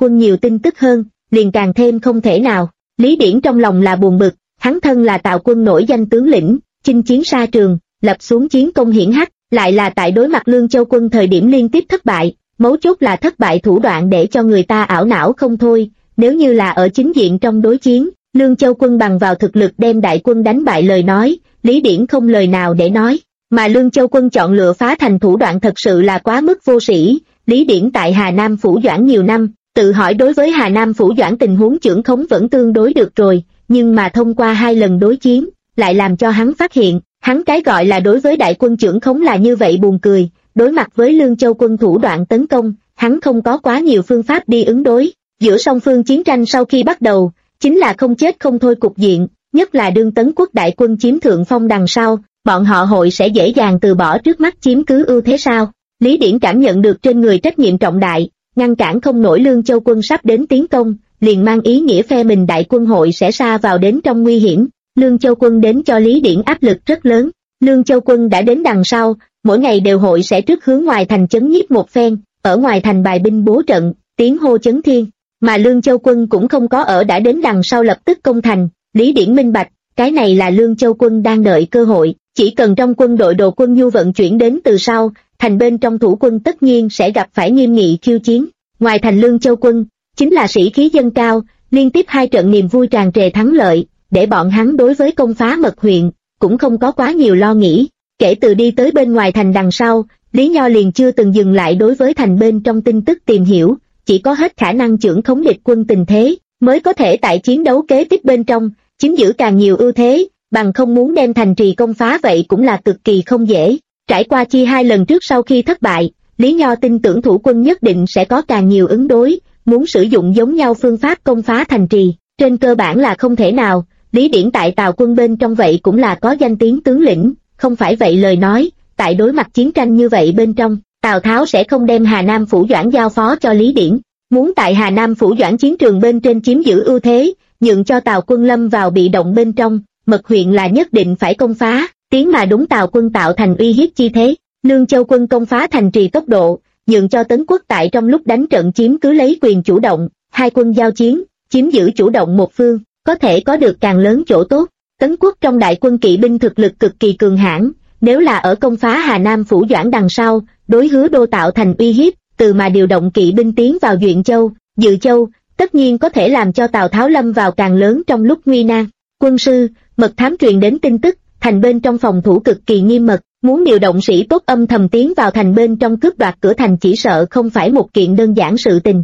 quân nhiều tin tức hơn, liền càng thêm không thể nào. Lý Điển trong lòng là buồn bực, hắn thân là Tào quân nổi danh tướng lĩnh, chinh chiến xa trường, lập xuống chiến công hiển hách, lại là tại đối mặt Lương Châu quân thời điểm liên tiếp thất bại, mấu chốt là thất bại thủ đoạn để cho người ta ảo não không thôi. Nếu như là ở chính diện trong đối chiến, Lương Châu quân bằng vào thực lực đem đại quân đánh bại lời nói, Lý Điển không lời nào để nói, mà Lương Châu quân chọn lựa phá thành thủ đoạn thật sự là quá mức vô sĩ. Lý Điển tại Hà Nam Phủ Doãn nhiều năm, tự hỏi đối với Hà Nam Phủ Doãn tình huống chưởng khống vẫn tương đối được rồi, nhưng mà thông qua 2 lần đối chiến, lại làm cho hắn phát hiện, hắn cái gọi là đối với đại quân chưởng khống là như vậy buồn cười. Đối mặt với Lương Châu quân thủ đoạn tấn công, hắn không có quá nhiều phương pháp đi ứng đối. Giữa song phương chiến tranh sau khi bắt đầu, chính là không chết không thôi cục diện, nhất là đương Tấn quốc đại quân chiếm thượng phong đằng sau, bọn họ hội sẽ dễ dàng từ bỏ trước mắt chiếm cứ ưu thế sao? Lý Điển cảm nhận được trên người trách nhiệm trọng đại, ngăn cản không nổi Lương Châu quân sắp đến tiến công, liền mang ý nghĩa phe mình đại quân hội sẽ sa vào đến trong nguy hiểm. Lương Châu quân đến cho Lý Điển áp lực rất lớn. Lương Châu quân đã đến đằng sau, mỗi ngày đều hội sẽ trước hướng ngoài thành chấn nhiếp một phen, ở ngoài thành bài binh bố trận, tiếng hô chấn thiên. Mà Lương Châu quân cũng không có ở đã đến đằng sau lập tức công thành. Lý Điển minh bạch, cái này là Lương Châu quân đang đợi cơ hội, chỉ cần trong quân đội đồ quân nhu vận chuyển đến từ sau, thành bên trong thủ quân tất nhiên sẽ gặp phải nghiêm nghị khiêu chiến. Ngoài thành Lương Châu quân, chính là sĩ khí dâng cao, liên tiếp 2 trận niềm vui tràn trề thắng lợi, để bọn hắn đối với công phá Mật huyện, cũng không có quá nhiều lo nghĩ. Kể từ đi tới bên ngoài thành đằng sau, Lý Nho liền chưa từng dừng lại đối với thành bên trong tin tức tìm hiểu, chỉ có hết khả năng chưởng khống địch quân tình thế, mới có thể tại chiến đấu kế tiếp bên trong, chiếm giữ càng nhiều ưu thế, bằng không muốn đem thành trì công phá vậy cũng là cực kỳ không dễ. Trải qua chi 2 lần trước sau khi thất bại, Lý Nho tin tưởng thủ quân nhất định sẽ có càng nhiều ứng đối, muốn sử dụng giống nhau phương pháp công phá thành trì, trên cơ bản là không thể nào. Lý Điển tại Tào quân bên trong vậy cũng là có danh tiếng tướng lĩnh, không phải vậy lời nói, tại đối mặt chiến tranh như vậy bên trong, Tào Tháo sẽ không đem Hà Nam Phủ Doãn giao phó cho Lý Điển. Muốn tại Hà Nam Phủ Doãn chiến trường bên trên chiếm giữ ưu thế, nhượng cho Tào quân lâm vào bị động bên trong, Mật huyện là nhất định phải công phá, tiến mà đúng Tào quân tạo thành uy hiếp chi thế. Lương Châu quân công phá thành trì tốc độ, nhượng cho Tấn quốc tại trong lúc đánh trận chiếm cứ lấy quyền chủ động, 2 quân giao chiến, chiếm giữ chủ động một phương, có thể có được càng lớn chỗ tốt. Tấn quốc trong đại quân kỵ binh thực lực cực kỳ cường hãn, nếu là ở công phá Hà Nam Phủ Doãn đằng sau, đối Hứa Đô tạo thành uy hiếp, từ mà điều động kỵ binh tiến vào Duyện Châu, Dự Châu, tất nhiên có thể làm cho Tào Tháo lâm vào càng lớn trong lúc nguy nan. Quân sư, mật thám truyền đến tin tức, thành bên trong phòng thủ cực kỳ nghiêm mật, muốn điều động sĩ tốt âm thầm tiến vào thành bên trong cướp đoạt cửa thành chỉ sợ không phải một kiện đơn giản sự tình.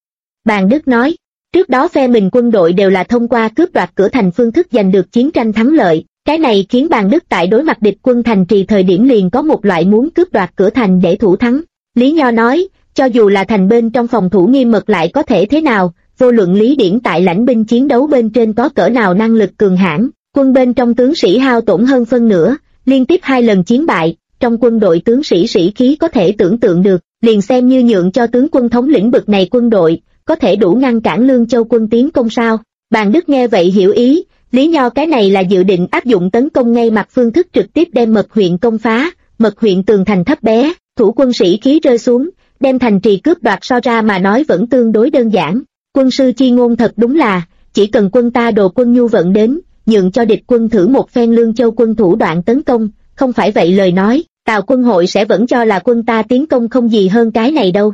Bàn Đức nói, trước đó phe mình quân đội đều là thông qua cướp đoạt cửa thành phương thức giành được chiến tranh thắng lợi, cái này khiến Bàn Đức tại đối mặt địch quân thành trì thời điểm liền có một loại muốn cướp đoạt cửa thành để thủ thắng. Lý Nho nói, cho dù là thành bên trong phòng thủ nghiêm mật lại có thể thế nào, vô luận Lý Điển tại lãnh binh chiến đấu bên trên có cỡ nào năng lực cường hãn, quân bên trong tướng sĩ hao tổn hơn phân nửa, liên tiếp 2 lần chiến bại, trong quân đội tướng sĩ sĩ khí có thể tưởng tượng được, liền xem như nhượng cho tướng quân thống lĩnh bực này quân đội, có thể đủ ngăn cản Lương Châu quân tiến công sao? Bàn Đức nghe vậy hiểu ý, Lý Nho cái này là dự định áp dụng tấn công ngay mặt phương thức trực tiếp đem Mật huyện công phá. Mật huyện tường thành thấp bé, thủ quân sĩ khí rơi xuống, đem thành trì cướp đoạt so ra mà nói vẫn tương đối đơn giản. Quân sư chi ngôn thật đúng là, chỉ cần quân ta đồ quân nhu vận đến, nhượng cho địch quân thử một phen Lương Châu quân thủ đoạn tấn công, không phải vậy lời nói, Tào quân hội sẽ vẫn cho là quân ta tiến công không gì hơn cái này đâu.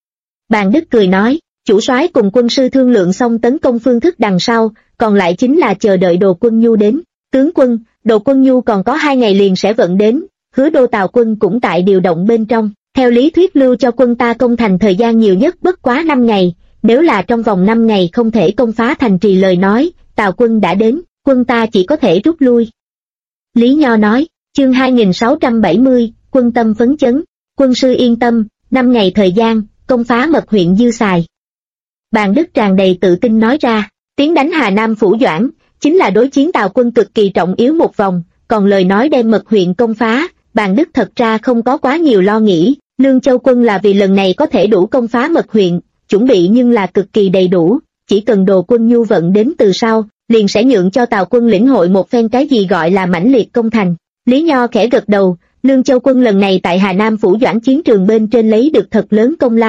Bàn Đức cười nói, chủ soái cùng quân sư thương lượng xong tấn công phương thức đằng sau, còn lại chính là chờ đợi đồ quân nhu đến. Tướng quân, đồ quân nhu còn có 2 ngày liền sẽ vận đến, Hứa Đô Tào quân cũng tại điều động bên trong. Theo lý thuyết lưu cho quân ta công thành thời gian nhiều nhất bất quá 5 ngày, nếu là trong vòng 5 ngày không thể công phá thành trì lời nói, Tào quân đã đến, quân ta chỉ có thể rút lui. Lý Nho nói, chương 2670, quân tâm phấn chấn, quân sư yên tâm, 5 ngày thời gian, công phá Mật huyện dư xài. Bàn Đức tràn đầy tự tin nói ra, tiến đánh Hà Nam Phủ Doãn, chính là đối chiến Tào quân cực kỳ trọng yếu một vòng, còn lời nói đem Mật huyện công phá, Bàn Đức thật ra không có quá nhiều lo nghĩ, Lương Châu quân là vì lần này có thể đủ công phá Mật huyện, chuẩn bị nhưng là cực kỳ đầy đủ, chỉ cần đồ quân nhu vận đến từ sau, liền sẽ nhượng cho Tào quân lĩnh hội một phen cái gì gọi là mãnh liệt công thành. Lý Nho khẽ gật đầu, Lương Châu quân lần này tại Hà Nam Phủ Doãn chiến trường bên trên lấy được thật lớn công lao,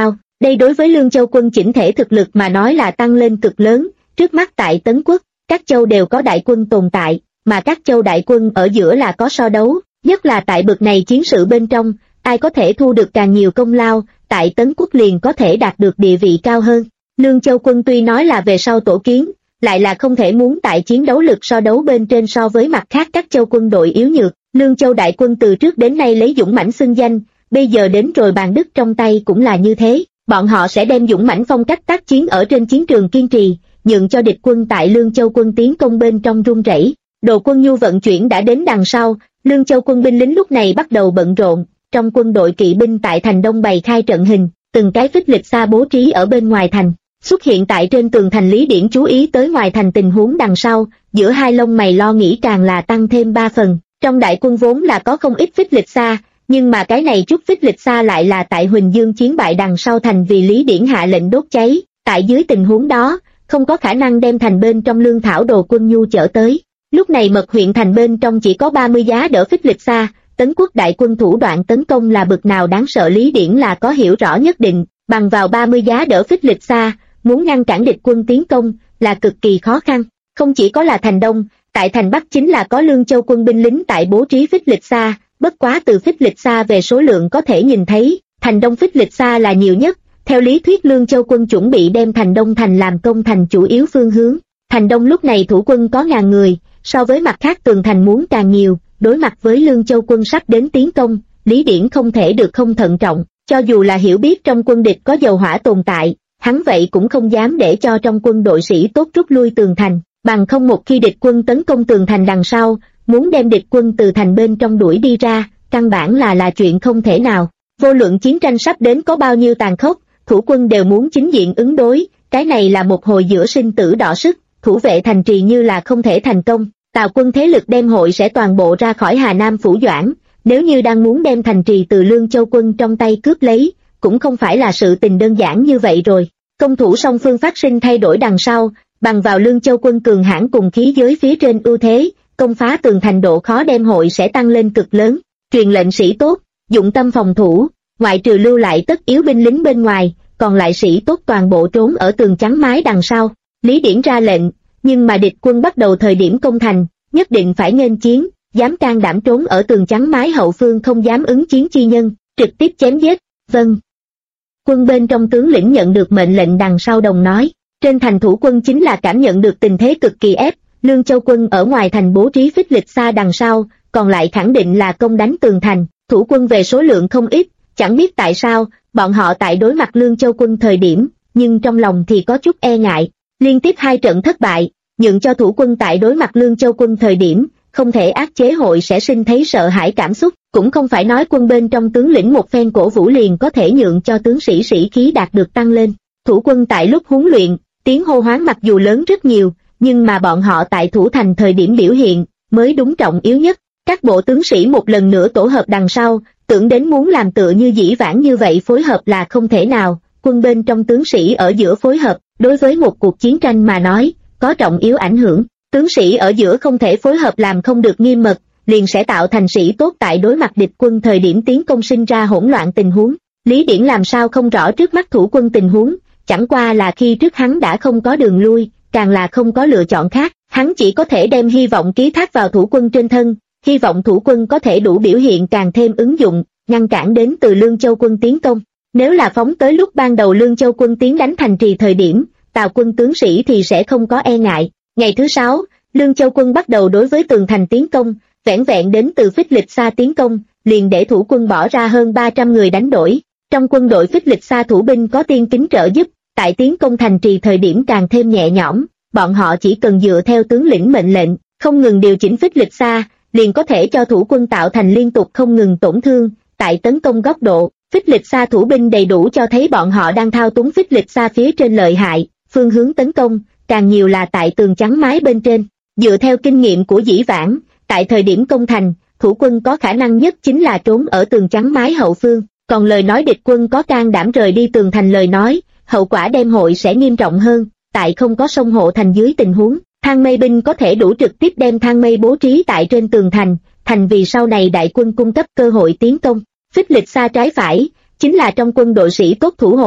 Đây đối với Lương Châu quân chỉnh thể thực lực mà nói là tăng lên cực lớn. Trước mắt tại Tấn Quốc, các châu đều có đại quân tồn tại, mà các châu đại quân ở giữa là có so đấu, nhất là tại bực này chiến sự bên trong, ai có thể thu được càng nhiều công lao, tại Tấn Quốc liền có thể đạt được địa vị cao hơn. Lương Châu quân tuy nói là về sau tổ kiến, lại là không thể muốn tại chiến đấu lực so đấu bên trên so với mặt khác các châu quân đội yếu nhược. Lương Châu đại quân từ trước đến nay lấy dũng mãnh xưng danh, bây giờ đến rồi bàn đức trong tay cũng là như thế, bọn họ sẽ đem dũng mãnh phong cách tác chiến ở trên chiến trường kiên trì, nhượng cho địch quân tại Lương Châu quân tiến công bên trong run rẩy. Đồ quân nhu vận chuyển đã đến đằng sau, Lương Châu quân binh lính lúc này bắt đầu bận rộn, trong quân đội kỵ binh tại thành đông bày khai trận hình, từng cái phích lịch xa bố trí ở bên ngoài thành. Xuất hiện tại trên tường thành Lý Điển chú ý tới ngoài thành tình huống đằng sau, giữa hai lông mày lo nghĩ càng là tăng thêm 3 phần. Trong đại quân vốn là có không ít phích lịch xa, nhưng mà cái này chút phích lịch xa lại là tại Huỳnh Dương chiến bại đằng sau thành vì Lý Điển hạ lệnh đốt cháy. Tại dưới tình huống đó, không có khả năng đem thành bên trong lương thảo đồ quân nhu chở tới. Lúc này Mật huyện thành bên trong chỉ có 30 giá đỡ phích lịch xa, Tấn Quốc đại quân thủ đoạn tấn công là bực nào đáng sợ Lý Điển là có hiểu rõ nhất định, bằng vào 30 giá đỡ phích lịch xa, muốn ngăn cản địch quân tiến công là cực kỳ khó khăn. Không chỉ có là thành đông, tại thành bắc chính là có Lương Châu quân binh lính tại bố trí phích lịch xa, bất quá từ phích lịch xa về số lượng có thể nhìn thấy, thành đông phích lịch xa là nhiều nhất. Theo lý thuyết Lương Châu quân chuẩn bị đem thành đông thành làm công thành chủ yếu phương hướng. Thành đông lúc này thủ quân có 1000 người, so với mặt khác tường thành muốn càng nhiều, đối mặt với Lương Châu quân sắp đến tiến công, Lý Điển không thể được không thận trọng, cho dù là hiểu biết trong quân địch có dầu hỏa tồn tại, hắn vậy cũng không dám để cho trong quân đội sĩ tốt rút lui tường thành, bằng không một khi địch quân tấn công tường thành đằng sau, muốn đem địch quân từ thành bên trong đuổi đi ra, căn bản là chuyện không thể nào. Vô luận chiến tranh sắp đến có bao nhiêu tàn khốc, thủ quân đều muốn chính diện ứng đối, cái này là một hồi giữa sinh tử đọ sức, thủ vệ thành trì như là không thể thành công, Tào quân thế lực đem hội sẽ toàn bộ ra khỏi Hà Nam phủ Doãn, nếu như đang muốn đem thành trì từ Lương Châu quân trong tay cướp lấy, cũng không phải là sự tình đơn giản như vậy rồi. Công thủ song phương phát sinh thay đổi đằng sau, bằng vào Lương Châu quân cường hãn cùng khí giới phía trên ưu thế, công phá tường thành độ khó đem hội sẽ tăng lên cực lớn. Truyền lệnh sĩ tốt, dụng tâm phòng thủ, ngoại trừ lưu lại tất yếu binh lính bên ngoài, còn lại sĩ tốt toàn bộ trốn ở tường chắn mái đằng sau. Lý Điển ra lệnh, nhưng mà địch quân bắt đầu thời điểm công thành, nhất định phải nghênh chiến, dám can đảm trốn ở tường chắn mái hậu phương không dám ứng chiến chi nhân, trực tiếp chém giết. Vâng. Quân bên trong tướng lĩnh nhận được mệnh lệnh đằng sau đồng nói, trên thành thủ quân chính là cảm nhận được tình thế cực kỳ ép, Lương Châu quân ở ngoài thành bố trí phích lịch xa đằng sau, còn lại khẳng định là công đánh tường thành, thủ quân về số lượng không ít, chẳng biết tại sao, bọn họ tại đối mặt Lương Châu quân thời điểm, nhưng trong lòng thì có chút e ngại, liên tiếp 2 trận thất bại, nhượng cho thủ quân tại đối mặt Lương Châu quân thời điểm, không thể áp chế hội sẽ sinh thấy sợ hãi cảm xúc, cũng không phải nói quân bên trong tướng lĩnh một phen cổ vũ liền có thể nhượng cho tướng sĩ sĩ khí đạt được tăng lên. Thủ quân tại lúc huấn luyện, tiếng hô hoán mặc dù lớn rất nhiều, nhưng mà bọn họ tại thủ thành thời điểm biểu hiện, mới đúng trọng yếu nhất. Các bộ tướng sĩ một lần nữa tổ hợp đằng sau, tưởng đến muốn làm tựa như dĩ vãng như vậy phối hợp là không thể nào, quân bên trong tướng sĩ ở giữa phối hợp, đối với một cuộc chiến tranh mà nói, có trọng yếu ảnh hưởng. Tướng sĩ ở giữa không thể phối hợp làm không được nghiêm mật, liền sẽ tạo thành sĩ tốt tại đối mặt địch quân thời điểm tiến công sinh ra hỗn loạn tình huống. Lý Điển làm sao không rõ trước mắt thủ quân tình huống, chẳng qua là khi trước hắn đã không có đường lui, càng là không có lựa chọn khác, hắn chỉ có thể đem hy vọng ký thác vào thủ quân trên thân, hy vọng thủ quân có thể đủ biểu hiện càng thêm ứng dụng, ngăn cản đến từ Lương Châu quân tiến công. Nếu là phóng tới lúc ban đầu Lương Châu quân tiến đánh thành trì thời điểm, Tào quân tướng sĩ thì sẽ không có e ngại. Ngày thứ 6, Lương Châu quân bắt đầu đối với tường thành tiến công, vẻn vẹn đến từ phích lịch xa tiến công, liền để thủ quân bỏ ra hơn 300 người đánh đổi. Trong quân đội phích lịch xa thủ binh có tiên kính trợ giúp, tại tiến công thành trì thời điểm càng thêm nhẹ nhõm, bọn họ chỉ cần dựa theo tướng lĩnh mệnh lệnh, không ngừng điều chỉnh phích lịch xa, liền có thể cho thủ quân tạo thành liên tục không ngừng tổn thương. Tại tấn công góc độ, phích lịch xa thủ binh đầy đủ cho thấy bọn họ đang thao túng phích lịch xa phía trên lợi hại, phương hướng tấn công, càng nhiều là tại tường chắn mái bên trên. Dựa theo kinh nghiệm của dĩ vãng, tại thời điểm công thành, thủ quân có khả năng nhất chính là trốn ở tường chắn mái hậu phương, còn lời nói địch quân có can đảm rời đi tường thành lời nói, hậu quả đem hội sẽ nghiêm trọng hơn. Tại không có sông hộ thành dưới tình huống, thang mây binh có thể đủ trực tiếp đem thang mây bố trí tại trên tường thành, thành vì sau này đại quân cung cấp cơ hội tiến công. Phích lịch xa trái phải, chính là trong quân đội sĩ tốt thủ hộ,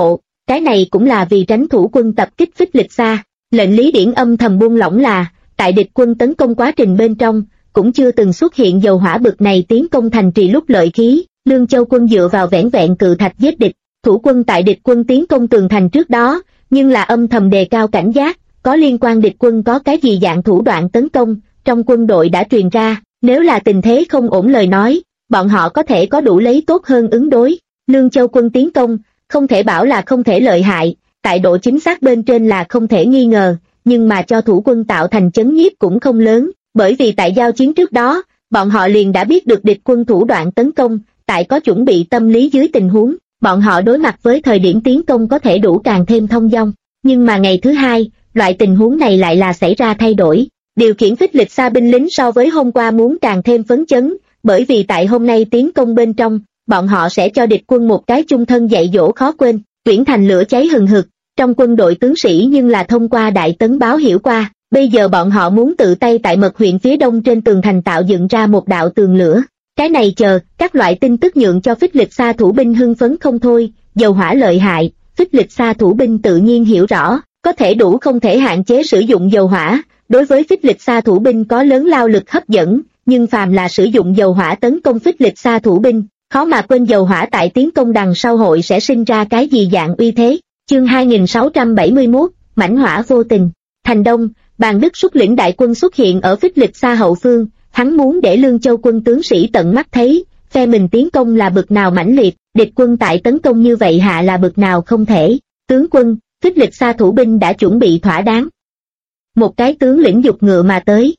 cái này cũng là vì tránh thủ quân tập kích Phích Lịch Sa. Lệnh Lý Điển âm thầm buông lỏng là, tại địch quân tấn công quá trình bên trong, cũng chưa từng xuất hiện dầu hỏa bực này tiến công thành trì lúc lợi khí. Lương Châu quân dựa vào vẻn vẹn cự thạch giết địch, thủ quân tại địch quân tiến công tường thành trước đó, nhưng là âm thầm đề cao cảnh giác, có liên quan địch quân có cái gì dạng thủ đoạn tấn công, trong quân đội đã truyền ra, nếu là tình thế không ổn lời nói, bọn họ có thể có đủ lấy tốt hơn ứng đối. Lương Châu quân tiến công, không thể bảo là không thể lợi hại, tại độ chính xác bên trên là không thể nghi ngờ, nhưng mà cho thủ quân tạo thành chấn nhiếp cũng không lớn, bởi vì tại giao chiến trước đó, bọn họ liền đã biết được địch quân thủ đoạn tấn công, tại có chuẩn bị tâm lý dưới tình huống, bọn họ đối mặt với thời điểm tiến công có thể đủ càng thêm thông dong. Nhưng mà ngày thứ hai, loại tình huống này lại là xảy ra thay đổi. Điều khiển Phích Lịch Sa binh lính so với hôm qua muốn càng thêm phấn chấn, bởi vì tại hôm nay tiến công bên trong, bọn họ sẽ cho địch quân một cái chung thân dạy dỗ khó quên, chuyển thành lửa cháy hừng hực. Trong quân đội tướng sĩ nhưng là thông qua đại tấn báo hiểu qua, bây giờ bọn họ muốn tự tay tại Mật huyện phía đông trên tường thành tạo dựng ra một đạo tường lửa. Cái này chờ, các loại tin tức nhượng cho Phích Lịch Sa thủ binh hưng phấn không thôi, dầu hỏa lợi hại, Phích Lịch Sa thủ binh tự nhiên hiểu rõ, có thể đủ không thể hạn chế sử dụng dầu hỏa, đối với Phích Lịch Sa thủ binh có lớn lao lực hấp dẫn, nhưng phàm là sử dụng dầu hỏa tấn công Phích Lịch Sa thủ binh, khó mà quên dầu hỏa tại tiến công đằng sau hội sẽ sinh ra cái gì dạng uy thế. Chương 2671, mãnh hỏa vô tình. Thành Đông, Bàn Đức xuất lĩnh đại quân xuất hiện ở Phích Lịch Sa hậu phương, hắn muốn để Lương Châu quân tướng sĩ tận mắt thấy, phe mình tiến công là bực nào mãnh liệt, địch quân tại tấn công như vậy hạ là bực nào không thể. Tướng quân, Phích Lịch Sa thủ binh đã chuẩn bị thỏa đáng. Một cái tướng lĩnh giục ngựa mà tới.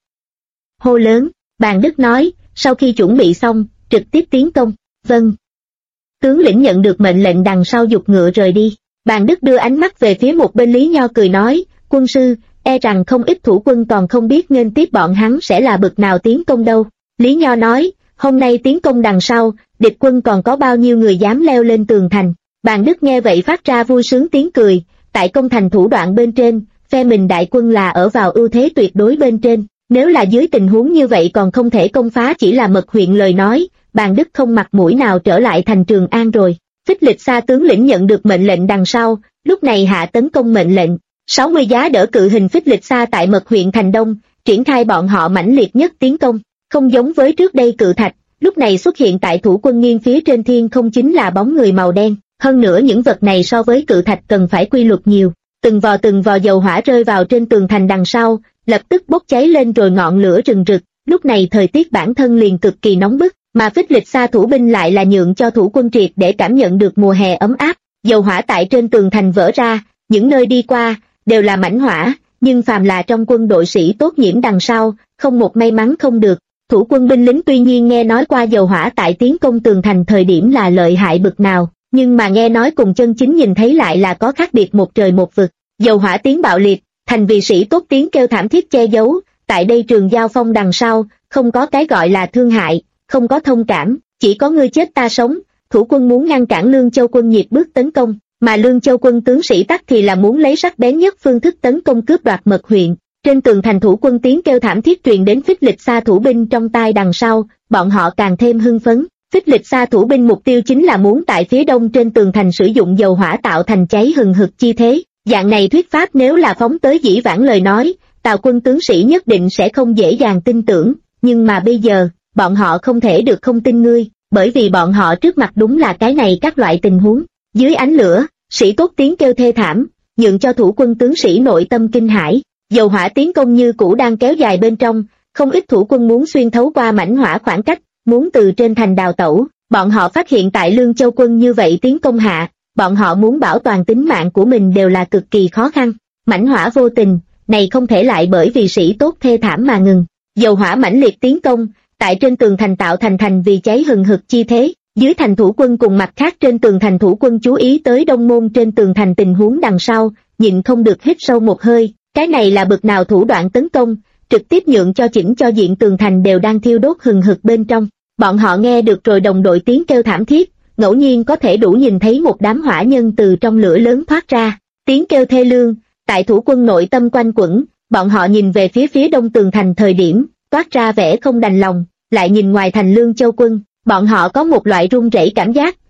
Hô lớn, Bàn Đức nói, sau khi chuẩn bị xong, trực tiếp tiến công. Vâng. Tướng lĩnh nhận được mệnh lệnh đằng sau giục ngựa rời đi. Bàn Đức đưa ánh mắt về phía một bên Lý Nho cười nói, quân sư, e rằng không ít thủ quân còn không biết nghênh tiếp bọn hắn sẽ là bực nào tiến công đâu. Lý Nho nói, hôm nay tiến công đằng sau, địch quân còn có bao nhiêu người dám leo lên tường thành. Bàn Đức nghe vậy phát ra vui sướng tiếng cười, tại công thành thủ đoạn bên trên, phe mình đại quân là ở vào ưu thế tuyệt đối bên trên, nếu là dưới tình huống như vậy còn không thể công phá chỉ là Mật huyện lời nói, Bàn Đức không mặt mũi nào trở lại thành Trường An rồi. Phích Lịch Sa tướng lĩnh nhận được mệnh lệnh đằng sau, lúc này hạ tấn công mệnh lệnh, 60 giá đỡ cự hình Phích Lịch Sa tại Mật huyện thành Đông, triển khai bọn họ mãnh liệt nhất tiến công, không giống với trước đây cự thạch, lúc này xuất hiện tại thủ quân nghiêng phía trên thiên không chính là bóng người màu đen, hơn nữa những vật này so với cự thạch cần phải quy luật nhiều, từng vò dầu hỏa rơi vào trên tường thành đằng sau, lập tức bốc cháy lên rồi ngọn lửa rừng rực, lúc này thời tiết bản thân liền cực kỳ nóng bức, mà Phích Lịch Sa thủ binh lại là nhượng cho thủ quân triệt để cảm nhận được mùa hè ấm áp, dầu hỏa tại trên tường thành vỡ ra, những nơi đi qua, đều là mãnh hỏa, nhưng phàm là trong quân đội sĩ tốt nhiễm đằng sau, không một may mắn không được. Thủ quân binh lính tuy nhiên nghe nói qua dầu hỏa tại tiến công tường thành thời điểm là lợi hại bực nào, nhưng mà nghe nói cùng chân chính nhìn thấy lại là có khác biệt một trời một vực. Dầu hỏa tiếng bạo liệt, thành vì sĩ tốt tiếng kêu thảm thiết che giấu, tại đây trường giao phong đằng sau, không có cái gọi là thương hại, không có thông cảm, chỉ có ngươi chết ta sống. Thủ quân muốn ngăn cản Lương Châu quân nhịp bước tấn công, mà Lương Châu quân tướng sĩ tắc thì là muốn lấy sắc bén nhất phương thức tấn công cướp đoạt Mật huyện. Trên tường thành thủ quân tiếng kêu thảm thiết truyền đến Phích Lịch Sa thủ binh trong tai đằng sau, bọn họ càng thêm hưng phấn. Phích Lịch Sa thủ binh mục tiêu chính là muốn tại phía đông trên tường thành sử dụng dầu hỏa tạo thành cháy hừng hực chi thế. Dạng này thuyết pháp nếu là phóng tới dĩ vãng lời nói, Tào quân tướng sĩ nhất định sẽ không dễ dàng tin tưởng, nhưng mà bây giờ, bọn họ không thể được không tin ngươi, bởi vì bọn họ trước mặt đúng là cái này các loại tình huống. Dưới ánh lửa, sĩ tốt tiếng kêu thê thảm, nhượng cho thủ quân tướng sĩ nội tâm kinh hãi. Dầu hỏa tiến công như cũ đang kéo dài bên trong, không ít thủ quân muốn xuyên thấu qua mãnh hỏa khoảng cách, muốn từ trên thành đào tẩu. Bọn họ phát hiện tại Lương Châu quân như vậy tiến công hạ, bọn họ muốn bảo toàn tính mạng của mình đều là cực kỳ khó khăn. Mãnh hỏa vô tình, này không thể lại bởi vì sĩ tốt thê thảm mà ngừng. Dầu hỏa mãnh liệt tiến công, tại trên tường thành tạo thành vì cháy hừng hực chi thế. Dưới thành thủ quân cùng mặt khác trên tường thành thủ quân chú ý tới đông môn trên tường thành tình huống đằng sau, nhịn không được hít sâu một hơi. Cái này là bực nào thủ đoạn tấn công, trực tiếp nhượng cho chỉnh cho diện tường thành đều đang thiêu đốt hừng hực bên trong. Bọn họ nghe được rồi đồng đội tiếng kêu thảm thiết, ngẫu nhiên có thể đủ nhìn thấy một đám hỏa nhân từ trong lửa lớn thoát ra. Tiếng kêu thê lương, tại thủ quân nội tâm quanh quẩn, bọn họ nhìn về phía đông tường thành thời điểm, toát ra vẻ không đành lòng, lại nhìn ngoài thành Lương Châu quân, bọn họ có một loại run rẩy cảm giác,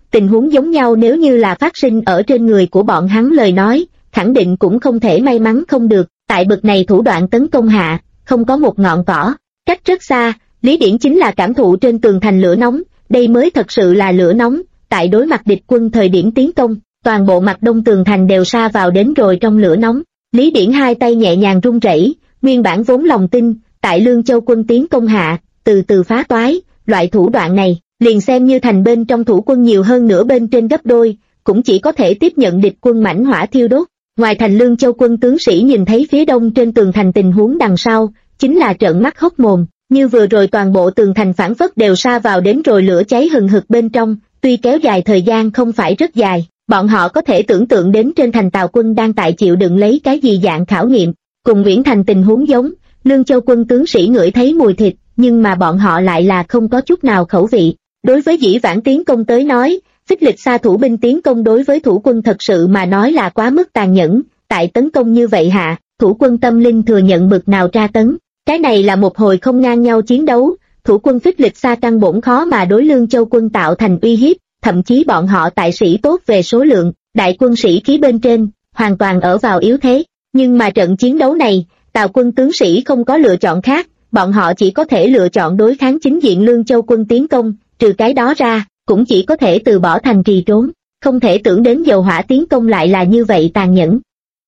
tình huống giống nhau nếu như là phát sinh ở trên người của bọn hắn lời nói, khẳng định cũng không thể may mắn không được, tại bực này thủ đoạn tấn công hạ, không có một ngọn cỏ, cách rất xa, Lý Điển chính là cảm thụ trên tường thành lửa nóng, đây mới thật sự là lửa nóng, tại đối mặt địch quân thời điểm tiến công, toàn bộ mặt đông tường thành đều sa vào đến rồi trong lửa nóng, Lý Điển hai tay nhẹ nhàng run rẩy, nguyên bản vốn lòng tin, tại Lương Châu quân tiến công hạ, từ từ phá toái, loại thủ đoạn này, liền xem như thành bên trong thủ quân nhiều hơn nửa bên trên gấp đôi, cũng chỉ có thể tiếp nhận địch quân mãnh hỏa thiêu đốt. Ngoài thành Lương Châu quân tướng sĩ nhìn thấy phía đông trên tường thành tình huống đằng sau, chính là trợn mắt hốc mồm, như vừa rồi toàn bộ tường thành phảng phất đều sa vào đến rồi lửa cháy hừng hực bên trong, tuy kéo dài thời gian không phải rất dài, bọn họ có thể tưởng tượng đến trên thành Tào quân đang tại chịu đựng lấy cái gì dạng khảo nghiệm, cùng Uyển Thành tình huống giống, Lương Châu quân tướng sĩ ngửi thấy mùi thịt, nhưng mà bọn họ lại là không có chút nào khẩu vị. Đối với dĩ vãng tiến công tới nói, phích lịch xa thủ binh tiến công đối với thủ quân thật sự mà nói là quá mức tàn nhẫn, tại tấn công như vậy hạ, thủ quân tâm linh thừa nhận bực nào tra tấn. Cái này là một hồi không ngang nhau chiến đấu, thủ quân phích lịch xa căn bổn khó mà đối Lương Châu quân tạo thành uy hiếp, thậm chí bọn họ tại sĩ tốt về số lượng, đại quân sĩ khí bên trên, hoàn toàn ở vào yếu thế. Nhưng mà trận chiến đấu này, Tào quân tướng sĩ không có lựa chọn khác, bọn họ chỉ có thể lựa chọn đối kháng chính diện Lương Châu quân tiến công, trừ cái đó ra, cũng chỉ có thể từ bỏ thành trì trốn, không thể tưởng đến dầu hỏa tiến công lại là như vậy tàn nhẫn.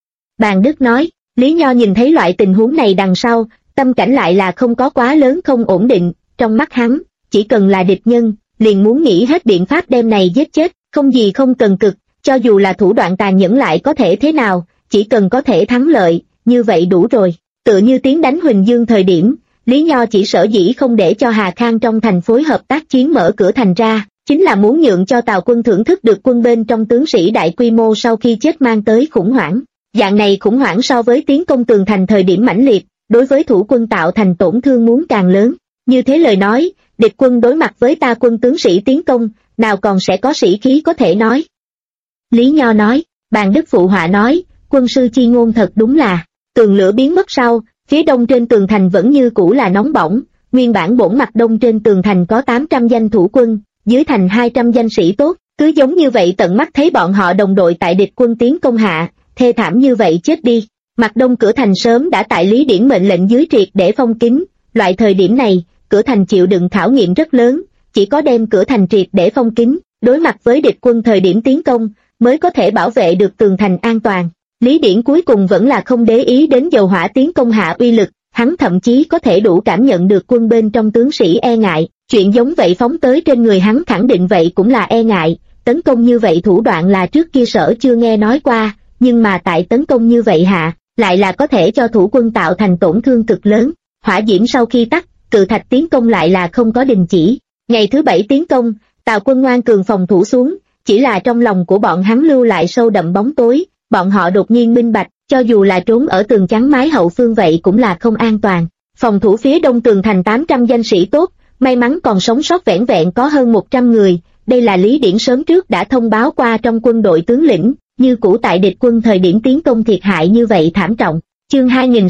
Bàn Đức nói, Lý Nho nhìn thấy loại tình huống này đằng sau, tâm cảnh lại là không có quá lớn không ổn định, trong mắt hắn, chỉ cần là địch nhân, liền muốn nghĩ hết biện pháp đem này giết chết, không gì không cần cực, cho dù là thủ đoạn tàn nhẫn lại có thể thế nào, chỉ cần có thể thắng lợi, như vậy đủ rồi. Tựa như tiến đánh Huỳnh Dương thời điểm, Lý Nho chỉ sở dĩ không để cho Hà Khang trong thành phối hợp tác chiến mở cửa thành ra, chính là muốn nhượng cho Tào quân thưởng thức được quân bên trong tướng sĩ đại quy mô sau khi chết mang tới khủng hoảng. Dạng này khủng hoảng so với tiến công tường thành thời điểm mãnh liệt, đối với thủ quân tạo thành tổn thương muốn càng lớn. Như thế lời nói, địch quân đối mặt với ta quân tướng sĩ tiến công, nào còn sẽ có sĩ khí có thể nói. Lý Nho nói, Bàn Đức phụ họa nói, quân sư chi ngôn thật đúng là, tường lửa biến mất sau, phía đông trên tường thành vẫn như cũ là nóng bỏng, nguyên bản bổn mặt đông trên tường thành có 800 danh thủ quân, dưới thành 200 danh sĩ tốt, cứ giống như vậy tận mắt thấy bọn họ đồng đội tại địch quân tiến công hạ, thê thảm như vậy chết đi. Mặt đông cửa thành sớm đã tại Lý Điển mệnh lệnh dưới triệt để phong kín, loại thời điểm này, cửa thành chịu đựng khảo nghiệm rất lớn, chỉ có đem cửa thành triệt để phong kín, đối mặt với địch quân thời điểm tiến công, mới có thể bảo vệ được tường thành an toàn. Lý Điển cuối cùng vẫn là không để ý đến dầu hỏa tiến công hạ uy lực, hắn thậm chí có thể đủ cảm nhận được quân bên trong tướng sĩ e ngại, chuyện giống vậy phóng tới trên người hắn khẳng định vậy cũng là e ngại, tấn công như vậy thủ đoạn là trước kia sở chưa nghe nói qua, nhưng mà tại tấn công như vậy hạ, lại là có thể cho thủ quân tạo thành tổn thương cực lớn. Hỏa diễm sau khi tắt, cự thạch tiến công lại là không có đình chỉ. Ngày thứ 7 tiến công, Tào quân ngoan cường phòng thủ xuống, chỉ là trong lòng của bọn hắn lưu lại sâu đậm bóng tối, bọn họ đột nhiên minh bạch, cho dù là trốn ở tường chắn mái hậu phương vậy cũng là không an toàn. Phòng thủ phía đông tường thành 800 danh sĩ tốt, may mắn còn sống sót vẻn vẹn có hơn 100 người, đây là Lý Điển sớm trước đã thông báo qua trong quân đội tướng lĩnh, như cũ tại địch quân thời điểm tiến công thiệt hại như vậy thảm trọng. Chương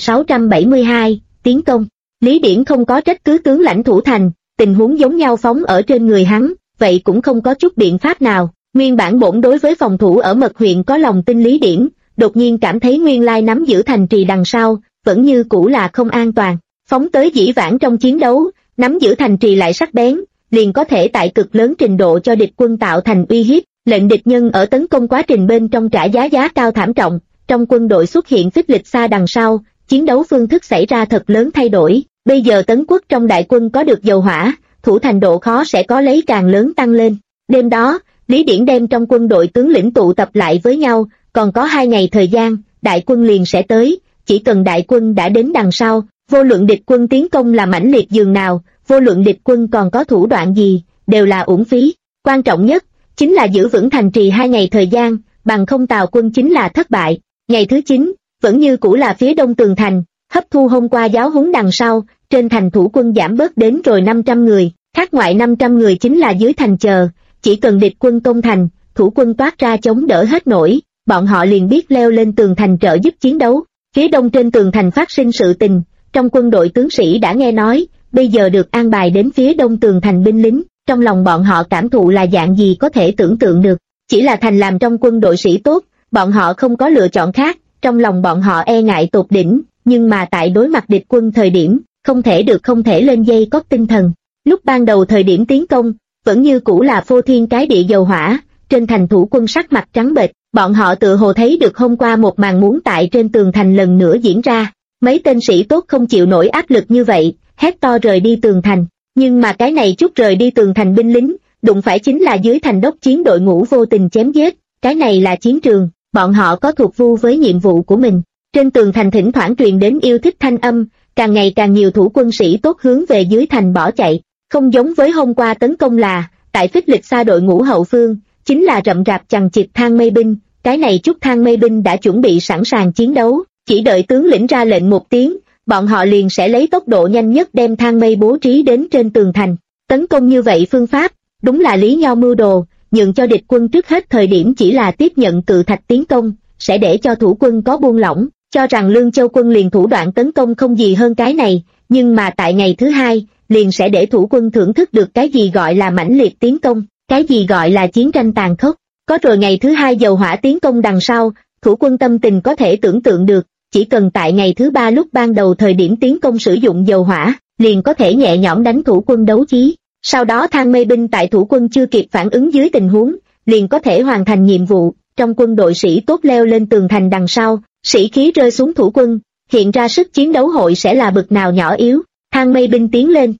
2672, tiến công. Lý Điển không có trách cứ tướng lãnh thủ thành, tình huống giống nhau phóng ở trên người hắn, vậy cũng không có chút biện pháp nào. Nguyên bản bổn đối với phòng thủ ở Mật huyện có lòng tin Lý Điển, đột nhiên cảm thấy nguyên lai nắm giữ thành trì đằng sau, vẫn như cũ là không an toàn. Phóng tới dĩ vãng trong chiến đấu, nắm giữ thành trì lại sắc bén, liền có thể tại cực lớn trình độ cho địch quân tạo thành uy hiếp, lệnh địch nhân ở tấn công quá trình bên trong trả giá cao thảm trọng. Trong quân đội xuất hiện phích lịch xa đằng sau, chiến đấu phương thức xảy ra thật lớn thay đổi, bây giờ Tấn Quốc trong đại quân có được dầu hỏa, thủ thành độ khó sẽ có lấy càng lớn tăng lên. Đêm đó, Lý Điển đem trong quân đội tướng lĩnh tụ tập lại với nhau, còn có 2 ngày thời gian, đại quân liền sẽ tới, chỉ cần đại quân đã đến đằng sau, vô luận địch quân tiến công là mãnh liệt dường nào, vô luận địch quân còn có thủ đoạn gì, đều là uổng phí. Quan trọng nhất, chính là giữ vững thành trì 2 ngày thời gian, bằng không Tào quân chính là thất bại. Ngày thứ 9, vẫn như cũ là phía đông tường thành, hấp thu hôm qua giáo huấn đằng sau, trên thành thủ quân giảm bớt đến rồi 500 người, khác ngoại 500 người chính là dưới thành chờ, chỉ cần địch quân công thành, thủ quân toát ra chống đỡ hết nổi, bọn họ liền biết leo lên tường thành trợ giúp chiến đấu. Phía đông trên tường thành phát sinh sự tình, trong quân đội tướng sĩ đã nghe nói, bây giờ được an bài đến phía đông tường thành binh lính, trong lòng bọn họ cảm thụ là dạng gì có thể tưởng tượng được. Chỉ là thành làm trong quân đội sĩ tốt, bọn họ không có lựa chọn khác, trong lòng bọn họ e ngại tột đỉnh, nhưng mà tại đối mặt địch quân thời điểm, không thể lên dây cót tinh thần. Lúc ban đầu thời điểm tiến công, vẫn như cũ là phô thiên cái địa dầu hỏa, trên thành thủ quân sắc mặt trắng bệch, bọn họ tựa hồ thấy được hôm qua một màn muốn tại trên tường thành lần nữa diễn ra. Mấy tên sĩ tốt không chịu nổi áp lực như vậy, hét to rời đi tường thành, nhưng mà cái này chút rời đi tường thành binh lính, đụng phải chính là dưới thành đốc chiến đội ngũ vô tình chém giết, cái này là chiến trường, bọn họ có thuộc vu với nhiệm vụ của mình. Trên tường thành thỉnh thoảng truyền đến yêu thích thanh âm, càng ngày càng nhiều thủ quân sĩ tốt hướng về dưới thành bỏ chạy, không giống với hôm qua tấn công là, tại phích lịch xa đội ngũ hậu phương, chính là rậm rạp chằng chịt thang mây binh, cái này chút thang mây binh đã chuẩn bị sẵn sàng chiến đấu, chỉ đợi tướng lĩnh ra lệnh một tiếng, bọn họ liền sẽ lấy tốc độ nhanh nhất đem thang mây bố trí đến trên tường thành. Tấn công như vậy phương pháp, đúng là lý nho mưu đồ, nhường cho địch quân trước hết thời điểm chỉ là tiếp nhận cự thạch tiến công, sẽ để cho thủ quân có buông lỏng, cho rằng Lương Châu quân liền thủ đoạn tấn công không gì hơn cái này, nhưng mà tại ngày thứ hai, liền sẽ để thủ quân thưởng thức được cái gì gọi là mãnh liệt tiến công, cái gì gọi là chiến tranh tàn khốc. Có rồi ngày thứ hai dầu hỏa tiến công đằng sau, thủ quân tâm tình có thể tưởng tượng được, chỉ cần tại ngày thứ ba lúc ban đầu thời điểm tiến công sử dụng dầu hỏa, liền có thể nhẹ nhõm đánh thủ quân đấu chí. Sau đó thang mây binh tại thủ quân chưa kịp phản ứng dưới tình huống, liền có thể hoàn thành nhiệm vụ. Trong quân đội sĩ tốt leo lên tường thành đằng sau, sĩ khí rơi xuống thủ quân, hiện ra sức chiến đấu hội sẽ là bực nào nhỏ yếu. Thang mây binh tiến lên.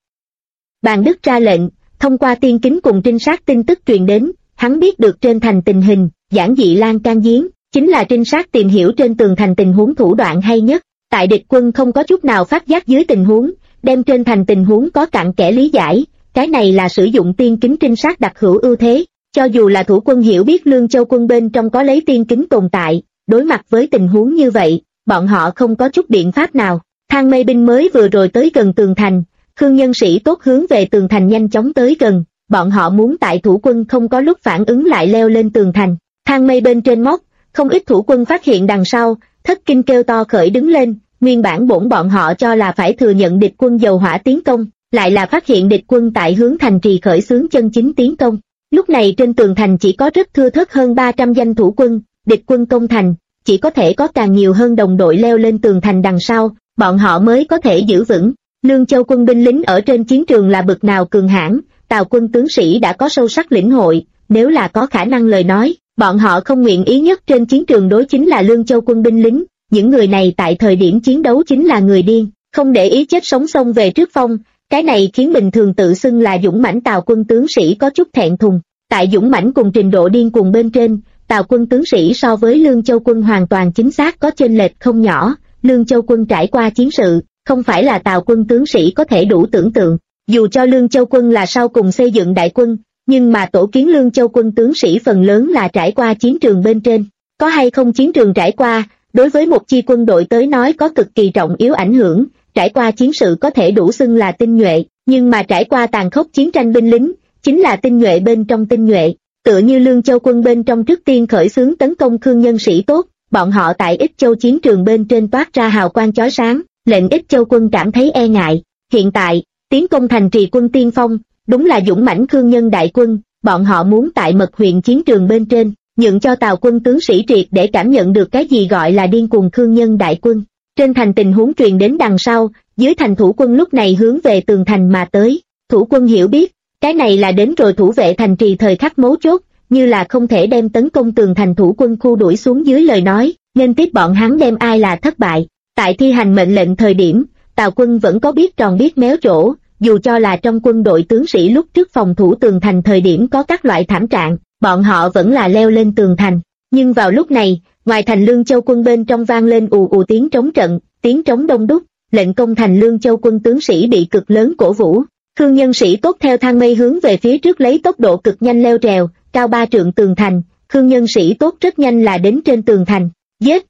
Bàn Đức ra lệnh, thông qua tiên kính cùng trinh sát tin tức truyền đến, hắn biết được trên thành tình hình, giản dị lan can giếng, chính là trinh sát tìm hiểu trên tường thành tình huống thủ đoạn hay nhất. Tại địch quân không có chút nào phát giác dưới tình huống, đem trên thành tình huống có cặn kẽ lý giải, cái này là sử dụng tiên kính trinh sát đặc hữu ưu thế. Cho dù là thủ quân hiểu biết Lương Châu quân bên trong có lấy tiên kính tồn tại, đối mặt với tình huống như vậy, bọn họ không có chút biện pháp nào. Thang mây binh mới vừa rồi tới gần tường thành, Khương nhân sĩ tốt hướng về tường thành nhanh chóng tới gần, bọn họ muốn tại thủ quân không có lúc phản ứng lại leo lên tường thành. Thang mây bên trên móc, không ít thủ quân phát hiện đằng sau, thất kinh kêu to khởi đứng lên, nguyên bản bọn họ cho là phải thừa nhận địch quân dầu hỏa tiến công, lại là phát hiện địch quân tại hướng thành trì khởi xướng chân chính tiến công. Lúc này trên tường thành chỉ có rất thưa thớt hơn 300 danh thủ quân, địch quân công thành, chỉ có thể có càng nhiều hơn đồng đội leo lên tường thành đằng sau, bọn họ mới có thể giữ vững. Lương Châu quân binh lính ở trên chiến trường là bực nào cường hãn, Tào quân tướng sĩ đã có sâu sắc lĩnh hội, nếu là có khả năng lời nói, bọn họ không nguyện ý nhất trên chiến trường đối chính là Lương Châu quân binh lính, những người này tại thời điểm chiến đấu chính là người điên, không để ý chết sống xông về trước phong. Cái này khiến bình thường tự xưng là dũng mãnh Tào quân tướng sĩ có chút thẹn thùng. Tại dũng mãnh cùng trình độ điên cuồng bên trên, Tào quân tướng sĩ so với Lương Châu quân hoàn toàn chính xác có chênh lệch không nhỏ. Lương Châu quân trải qua chiến sự, không phải là Tào quân tướng sĩ có thể đủ tưởng tượng. Dù cho Lương Châu quân là sau cùng xây dựng đại quân, nhưng mà tổ kiến Lương Châu quân tướng sĩ phần lớn là trải qua chiến trường bên trên. Có hay không chiến trường trải qua, đối với một chi quân đội tới nói có cực kỳ trọng yếu ảnh hưởng. Trải qua chiến sự có thể đủ xưng là tinh nhuệ, nhưng mà trải qua tàn khốc chiến tranh binh lính, chính là tinh nhuệ bên trong tinh nhuệ. Tựa như Lương Châu quân bên trong trước tiên khởi xướng tấn công Khương nhân sĩ tốt, bọn họ tại Ích Châu chiến trường bên trên toát ra hào quang chói sáng, lệnh Ích Châu quân cảm thấy e ngại. Hiện tại, tiến công thành trì quân tiên phong, đúng là dũng mãnh Khương nhân đại quân, bọn họ muốn tại Mật huyện chiến trường bên trên, nhượng cho Tào quân tướng sĩ triệt để cảm nhận được cái gì gọi là điên cuồng Khương nhân đại quân. Trên thành tình huống truyền đến đằng sau, dưới thành thủ quân lúc này hướng về tường thành mà tới. Thủ quân hiểu biết, cái này là đến rồi thủ vệ thành trì thời khắc mấu chốt, như là không thể đem tấn công tường thành thủ quân khu đuổi xuống dưới lời nói, nên tiếp bọn hắn đem ai là thất bại. Tại thi hành mệnh lệnh thời điểm, Tào quân vẫn có biết tròn biết méo chỗ, dù cho là trong quân đội tướng sĩ lúc trước phòng thủ tường thành thời điểm có các loại thảm trạng, bọn họ vẫn là leo lên tường thành. Nhưng vào lúc này, ngoài thành Lương Châu quân bên trong vang lên ù ù tiếng trống trận, tiếng trống đông đúc, lệnh công thành Lương Châu quân tướng sĩ bị cực lớn cổ vũ. Khương nhân sĩ tốt theo thang mây hướng về phía trước lấy tốc độ cực nhanh leo trèo, cao 3 trượng tường thành, Khương nhân sĩ tốt rất nhanh là đến trên tường thành, giết.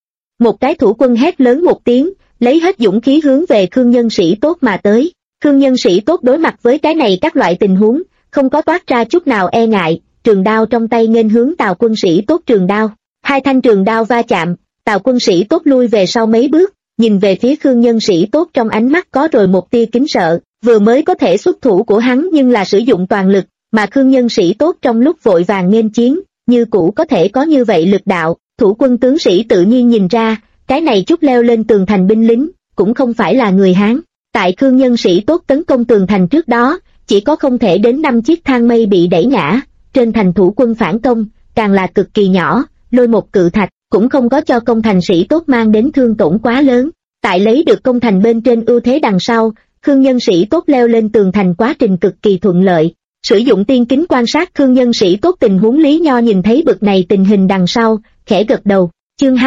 Một cái thủ quân hét lớn một tiếng, lấy hết dũng khí hướng về Khương nhân sĩ tốt mà tới. Khương nhân sĩ tốt đối mặt với cái này các loại tình huống, không có toát ra chút nào e ngại, trường đao trong tay nghênh hướng Tào quân sĩ tốt trường đao. Hai thanh trường đao va chạm, Tào quân sĩ tốt lui về sau mấy bước, nhìn về phía Khương nhân sĩ tốt trong ánh mắt có rồi một tia kính sợ, vừa mới có thể xuất thủ của hắn nhưng là sử dụng toàn lực, mà Khương Nhân Sĩ Tốt trong lúc vội vàng nghênh chiến, như cũ có thể có như vậy lực đạo. Thủ quân tướng sĩ tự nhiên nhìn ra, cái này chút leo lên tường thành binh lính, cũng không phải là người Hán. Tại Khương Nhân Sĩ Tốt tấn công tường thành trước đó, chỉ có không thể đến 5 chiếc thang mây bị đẩy ngã, trên thành thủ quân phản công, càng là cực kỳ nhỏ, lôi một cự thạch, cũng không có cho công thành Sĩ Tốt mang đến thương tổn quá lớn. Tại lấy được công thành bên trên ưu thế đằng sau, Khương Nhân Sĩ Tốt leo lên tường thành quá trình cực kỳ thuận lợi. Sử dụng tiên kính quan sát Khương Nhân Sĩ Tốt tình huống, Lý Nho nhìn thấy bực này tình hình đằng sau, khẽ gật đầu. Chương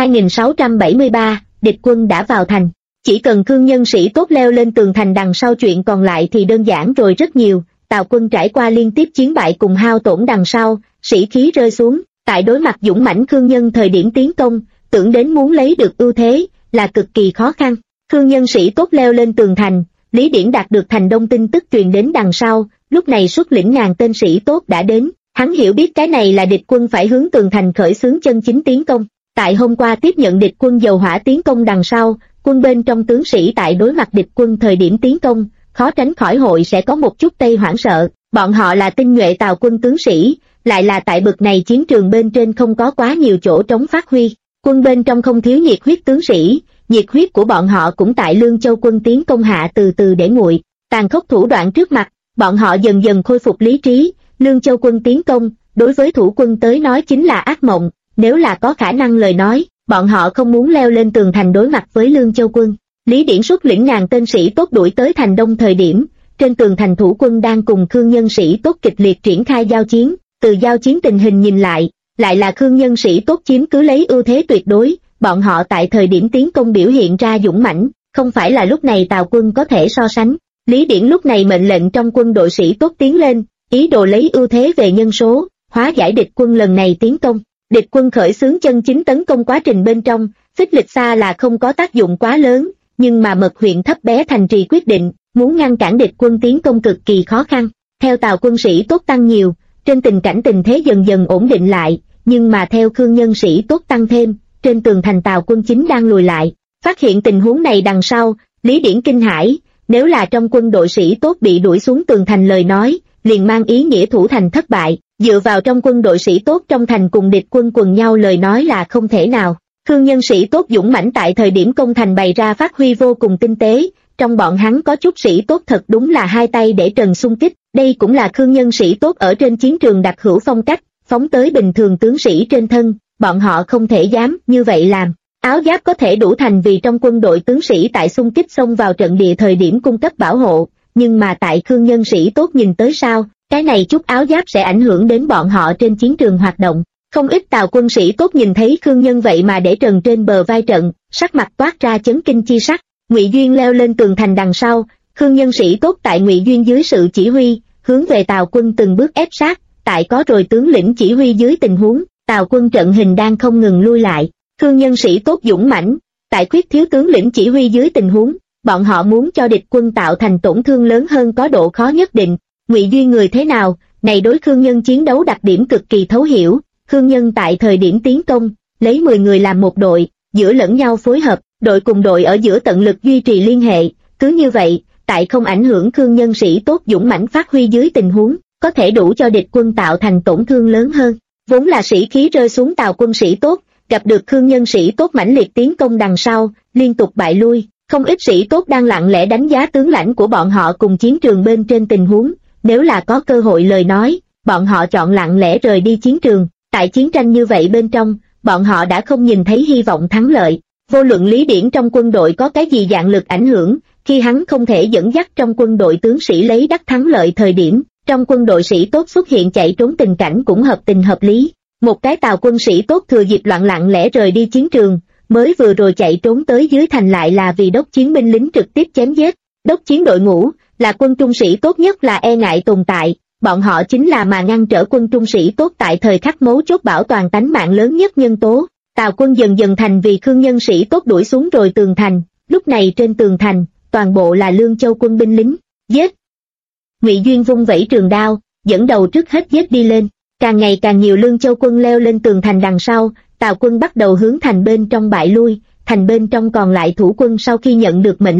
2673, địch quân đã vào thành. Chỉ cần Khương Nhân Sĩ Tốt leo lên tường thành đằng sau, chuyện còn lại thì đơn giản rồi rất nhiều. Tào quân trải qua liên tiếp chiến bại cùng hao tổn đằng sau, sĩ khí rơi xuống, tại đối mặt dũng mãnh Khương Nhân thời điểm tiến công, tưởng đến muốn lấy được ưu thế, là cực kỳ khó khăn. Khương Nhân Sĩ Tốt leo lên tường thành, Lý Điển đạt được thành đông tin tức truyền đến đằng sau, lúc này xuất lĩnh ngàn tên sĩ tốt đã đến, hắn hiểu biết cái này là địch quân phải hướng tường thành khởi xướng chân chính tiến công. Tại hôm qua tiếp nhận địch quân dầu hỏa tiến công đằng sau, quân bên trong tướng sĩ tại đối mặt địch quân thời điểm tiến công, khó tránh khỏi hội sẽ có một chút tây hoảng sợ, bọn họ là tinh nhuệ Tào quân tướng sĩ, lại là tại bực này chiến trường bên trên không có quá nhiều chỗ trống phát huy, quân bên trong không thiếu nhiệt huyết tướng sĩ, nhiệt huyết của bọn họ cũng tại Lương Châu quân tiến công hạ từ từ để nguội, tàn khốc thủ đoạn trước mặt, bọn họ dần dần khôi phục lý trí. Lương Châu quân tiến công, đối với thủ quân tới nói chính là ác mộng, nếu là có khả năng lời nói, bọn họ không muốn leo lên tường thành đối mặt với Lương Châu quân. Lý Điển xuất lĩnh ngàn tên sĩ tốt đuổi tới thành đông thời điểm, trên tường thành thủ quân đang cùng Khương Nhân Sĩ Tốt kịch liệt triển khai giao chiến, từ giao chiến tình hình nhìn lại là Khương Nhân Sĩ Tốt chiếm cứ lấy ưu thế tuyệt đối, bọn họ tại thời điểm tiến công biểu hiện ra dũng mãnh, không phải là lúc này Tào quân có thể so sánh. Lý Điển lúc này mệnh lệnh trong quân đội sĩ tốt tiến lên, ý đồ lấy ưu thế về nhân số, hóa giải địch quân lần này tiến công. Địch quân khởi xướng chân chính tấn công quá trình bên trong, phích lịch xa là không có tác dụng quá lớn, nhưng mà mật huyện thấp bé thành trì quyết định, muốn ngăn cản địch quân tiến công cực kỳ khó khăn. Theo Tào quân sĩ tốt tăng nhiều, trên tình cảnh tình thế dần dần ổn định lại, nhưng mà theo Khương Nhân Sĩ Tốt tăng thêm, trên tường thành Tào quân chính đang lùi lại. Phát hiện tình huống này đằng sau, Lý Điển kinh hãi, nếu là trong quân đội sĩ tốt bị đuổi xuống tường thành lời nói, liền mang ý nghĩa thủ thành thất bại, dựa vào trong quân đội sĩ tốt trong thành cùng địch quân quần nhau lời nói là không thể nào. Khương Nhân Sĩ Tốt dũng mãnh tại thời điểm công thành bày ra phát huy vô cùng tinh tế, trong bọn hắn có chút sĩ tốt thật đúng là hai tay để trần xung kích, đây cũng là Khương Nhân Sĩ Tốt ở trên chiến trường đặc hữu phong cách, phóng tới bình thường tướng sĩ trên thân, bọn họ không thể dám như vậy làm. Áo giáp có thể đủ thành vì trong quân đội tướng sĩ tại xung kích xông vào trận địa thời điểm cung cấp bảo hộ, nhưng mà tại Khương Nhân Sĩ Tốt nhìn tới sao, cái này chút áo giáp sẽ ảnh hưởng đến bọn họ trên chiến trường hoạt động. Không ít Tào quân sĩ tốt nhìn thấy Khương Nhân vậy mà để trần trên bờ vai trận, sắc mặt toát ra chấn kinh chi sắc. Ngụy Duyên leo lên tường thành đằng sau, Khương Nhân Sĩ Tốt tại Ngụy Duyên dưới sự chỉ huy, hướng về Tào quân từng bước ép sát, tại có rồi tướng lĩnh chỉ huy dưới tình huống, Tào quân trận hình đang không ngừng lui lại. Khương Nhân Sĩ Tốt dũng mãnh, tại khuyết thiếu tướng lĩnh chỉ huy dưới tình huống, bọn họ muốn cho địch quân tạo thành tổn thương lớn hơn có độ khó nhất định. Ngụy Duyên người thế nào, này đối Khương Nhân chiến đấu đặc điểm cực kỳ thấu hiểu. Khương Nhân tại thời điểm tiến công, lấy 10 người làm một đội, giữa lẫn nhau phối hợp, đội cùng đội ở giữa tận lực duy trì liên hệ, cứ như vậy, tại không ảnh hưởng Khương Nhân Sĩ Tốt dũng mãnh phát huy dưới tình huống, có thể đủ cho địch quân tạo thành tổn thương lớn hơn. Vốn là sĩ khí rơi xuống Tào quân sĩ tốt, gặp được Khương Nhân Sĩ Tốt mãnh liệt tiến công đằng sau, liên tục bại lui, không ít sĩ tốt đang lặng lẽ đánh giá tướng lãnh của bọn họ cùng chiến trường bên trên tình huống, nếu là có cơ hội lời nói, bọn họ chọn lặng lẽ rời đi chiến trường. Tại chiến tranh như vậy bên trong, bọn họ đã không nhìn thấy hy vọng thắng lợi. Vô luận Lý Điển trong quân đội có cái gì dạng lực ảnh hưởng, khi hắn không thể dẫn dắt trong quân đội tướng sĩ lấy đắc thắng lợi thời điểm, trong quân đội sĩ tốt xuất hiện chạy trốn tình cảnh cũng hợp tình hợp lý. Một cái Tào quân sĩ tốt thừa dịp loạn lặng lẽ rời đi chiến trường, mới vừa rồi chạy trốn tới dưới thành lại là vì đốc chiến binh lính trực tiếp chém giết. Đốc chiến đội ngũ là quân trung sĩ tốt nhất là e ngại tồn tại. Bọn họ chính là mà ngăn trở quân trung sĩ tốt tại thời khắc mấu chốt bảo toàn tánh mạng lớn nhất nhân tố. Tào quân dần dần thành vì Khương Nhân Sĩ Tốt đuổi xuống rồi tường thành, lúc này trên tường thành, toàn bộ là Lương Châu quân binh lính, giết. Ngụy Duyên vung vẩy trường đao, dẫn đầu trước hết giết đi lên, càng ngày càng nhiều Lương Châu quân leo lên tường thành đằng sau, Tào quân bắt đầu hướng thành bên trong bại lui, thành bên trong còn lại thủ quân sau khi nhận được mệnh lệnh,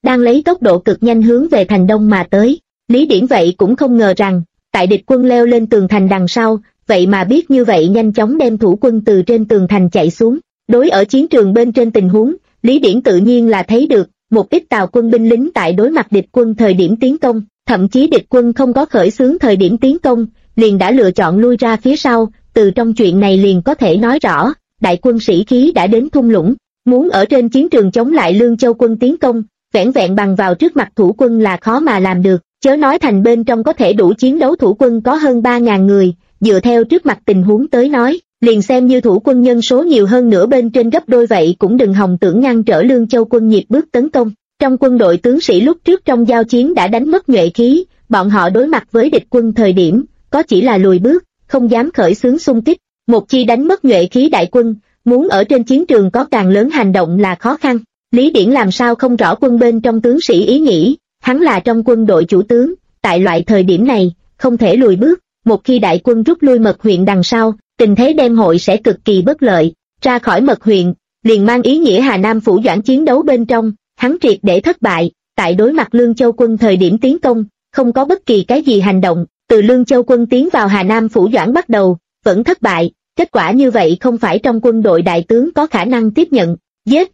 đang lấy tốc độ cực nhanh hướng về thành đông mà tới. Lý Điển vậy cũng không ngờ rằng, tại địch quân leo lên tường thành đằng sau, vậy mà biết như vậy nhanh chóng đem thủ quân từ trên tường thành chạy xuống. Đối ở chiến trường bên trên tình huống, Lý Điển tự nhiên là thấy được, một ít Tào quân binh lính tại đối mặt địch quân thời điểm tiến công, thậm chí địch quân không có khởi xướng thời điểm tiến công, liền đã lựa chọn lui ra phía sau, từ trong chuyện này liền có thể nói rõ, đại quân sĩ khí đã đến thung lũng, muốn ở trên chiến trường chống lại Lương Châu quân tiến công, vẻn vẹn bằng vào trước mặt thủ quân là khó mà làm được, chớ nói thành bên trong có thể đủ chiến đấu thủ quân có hơn 3.000 người, dựa theo trước mặt tình huống tới nói, liền xem như thủ quân nhân số nhiều hơn nữa bên trên gấp đôi vậy cũng đừng hòng tưởng ngăn trở Lương Châu quân nhịp bước tấn công. Trong quân đội tướng sĩ lúc trước trong giao chiến đã đánh mất nhuệ khí, bọn họ đối mặt với địch quân thời điểm, có chỉ là lùi bước, không dám khởi xướng xung kích. Một chi đánh mất nhuệ khí đại quân, muốn ở trên chiến trường có càng lớn hành động là khó khăn. Lý Điển làm sao không rõ quân bên trong tướng sĩ ý nghĩ, hắn là trong quân đội chủ tướng, tại loại thời điểm này, không thể lùi bước, một khi đại quân rút lui Mật huyện đằng sau, tình thế đem hội sẽ cực kỳ bất lợi. Ra khỏi Mật huyện, liền mang ý nghĩa Hà Nam Phủ Doãn chiến đấu bên trong, hắn triệt để thất bại, tại đối mặt Lương Châu quân thời điểm tiến công, không có bất kỳ cái gì hành động, từ Lương Châu quân tiến vào Hà Nam Phủ Doãn bắt đầu, vẫn thất bại, kết quả như vậy không phải trong quân đội đại tướng có khả năng tiếp nhận, giết.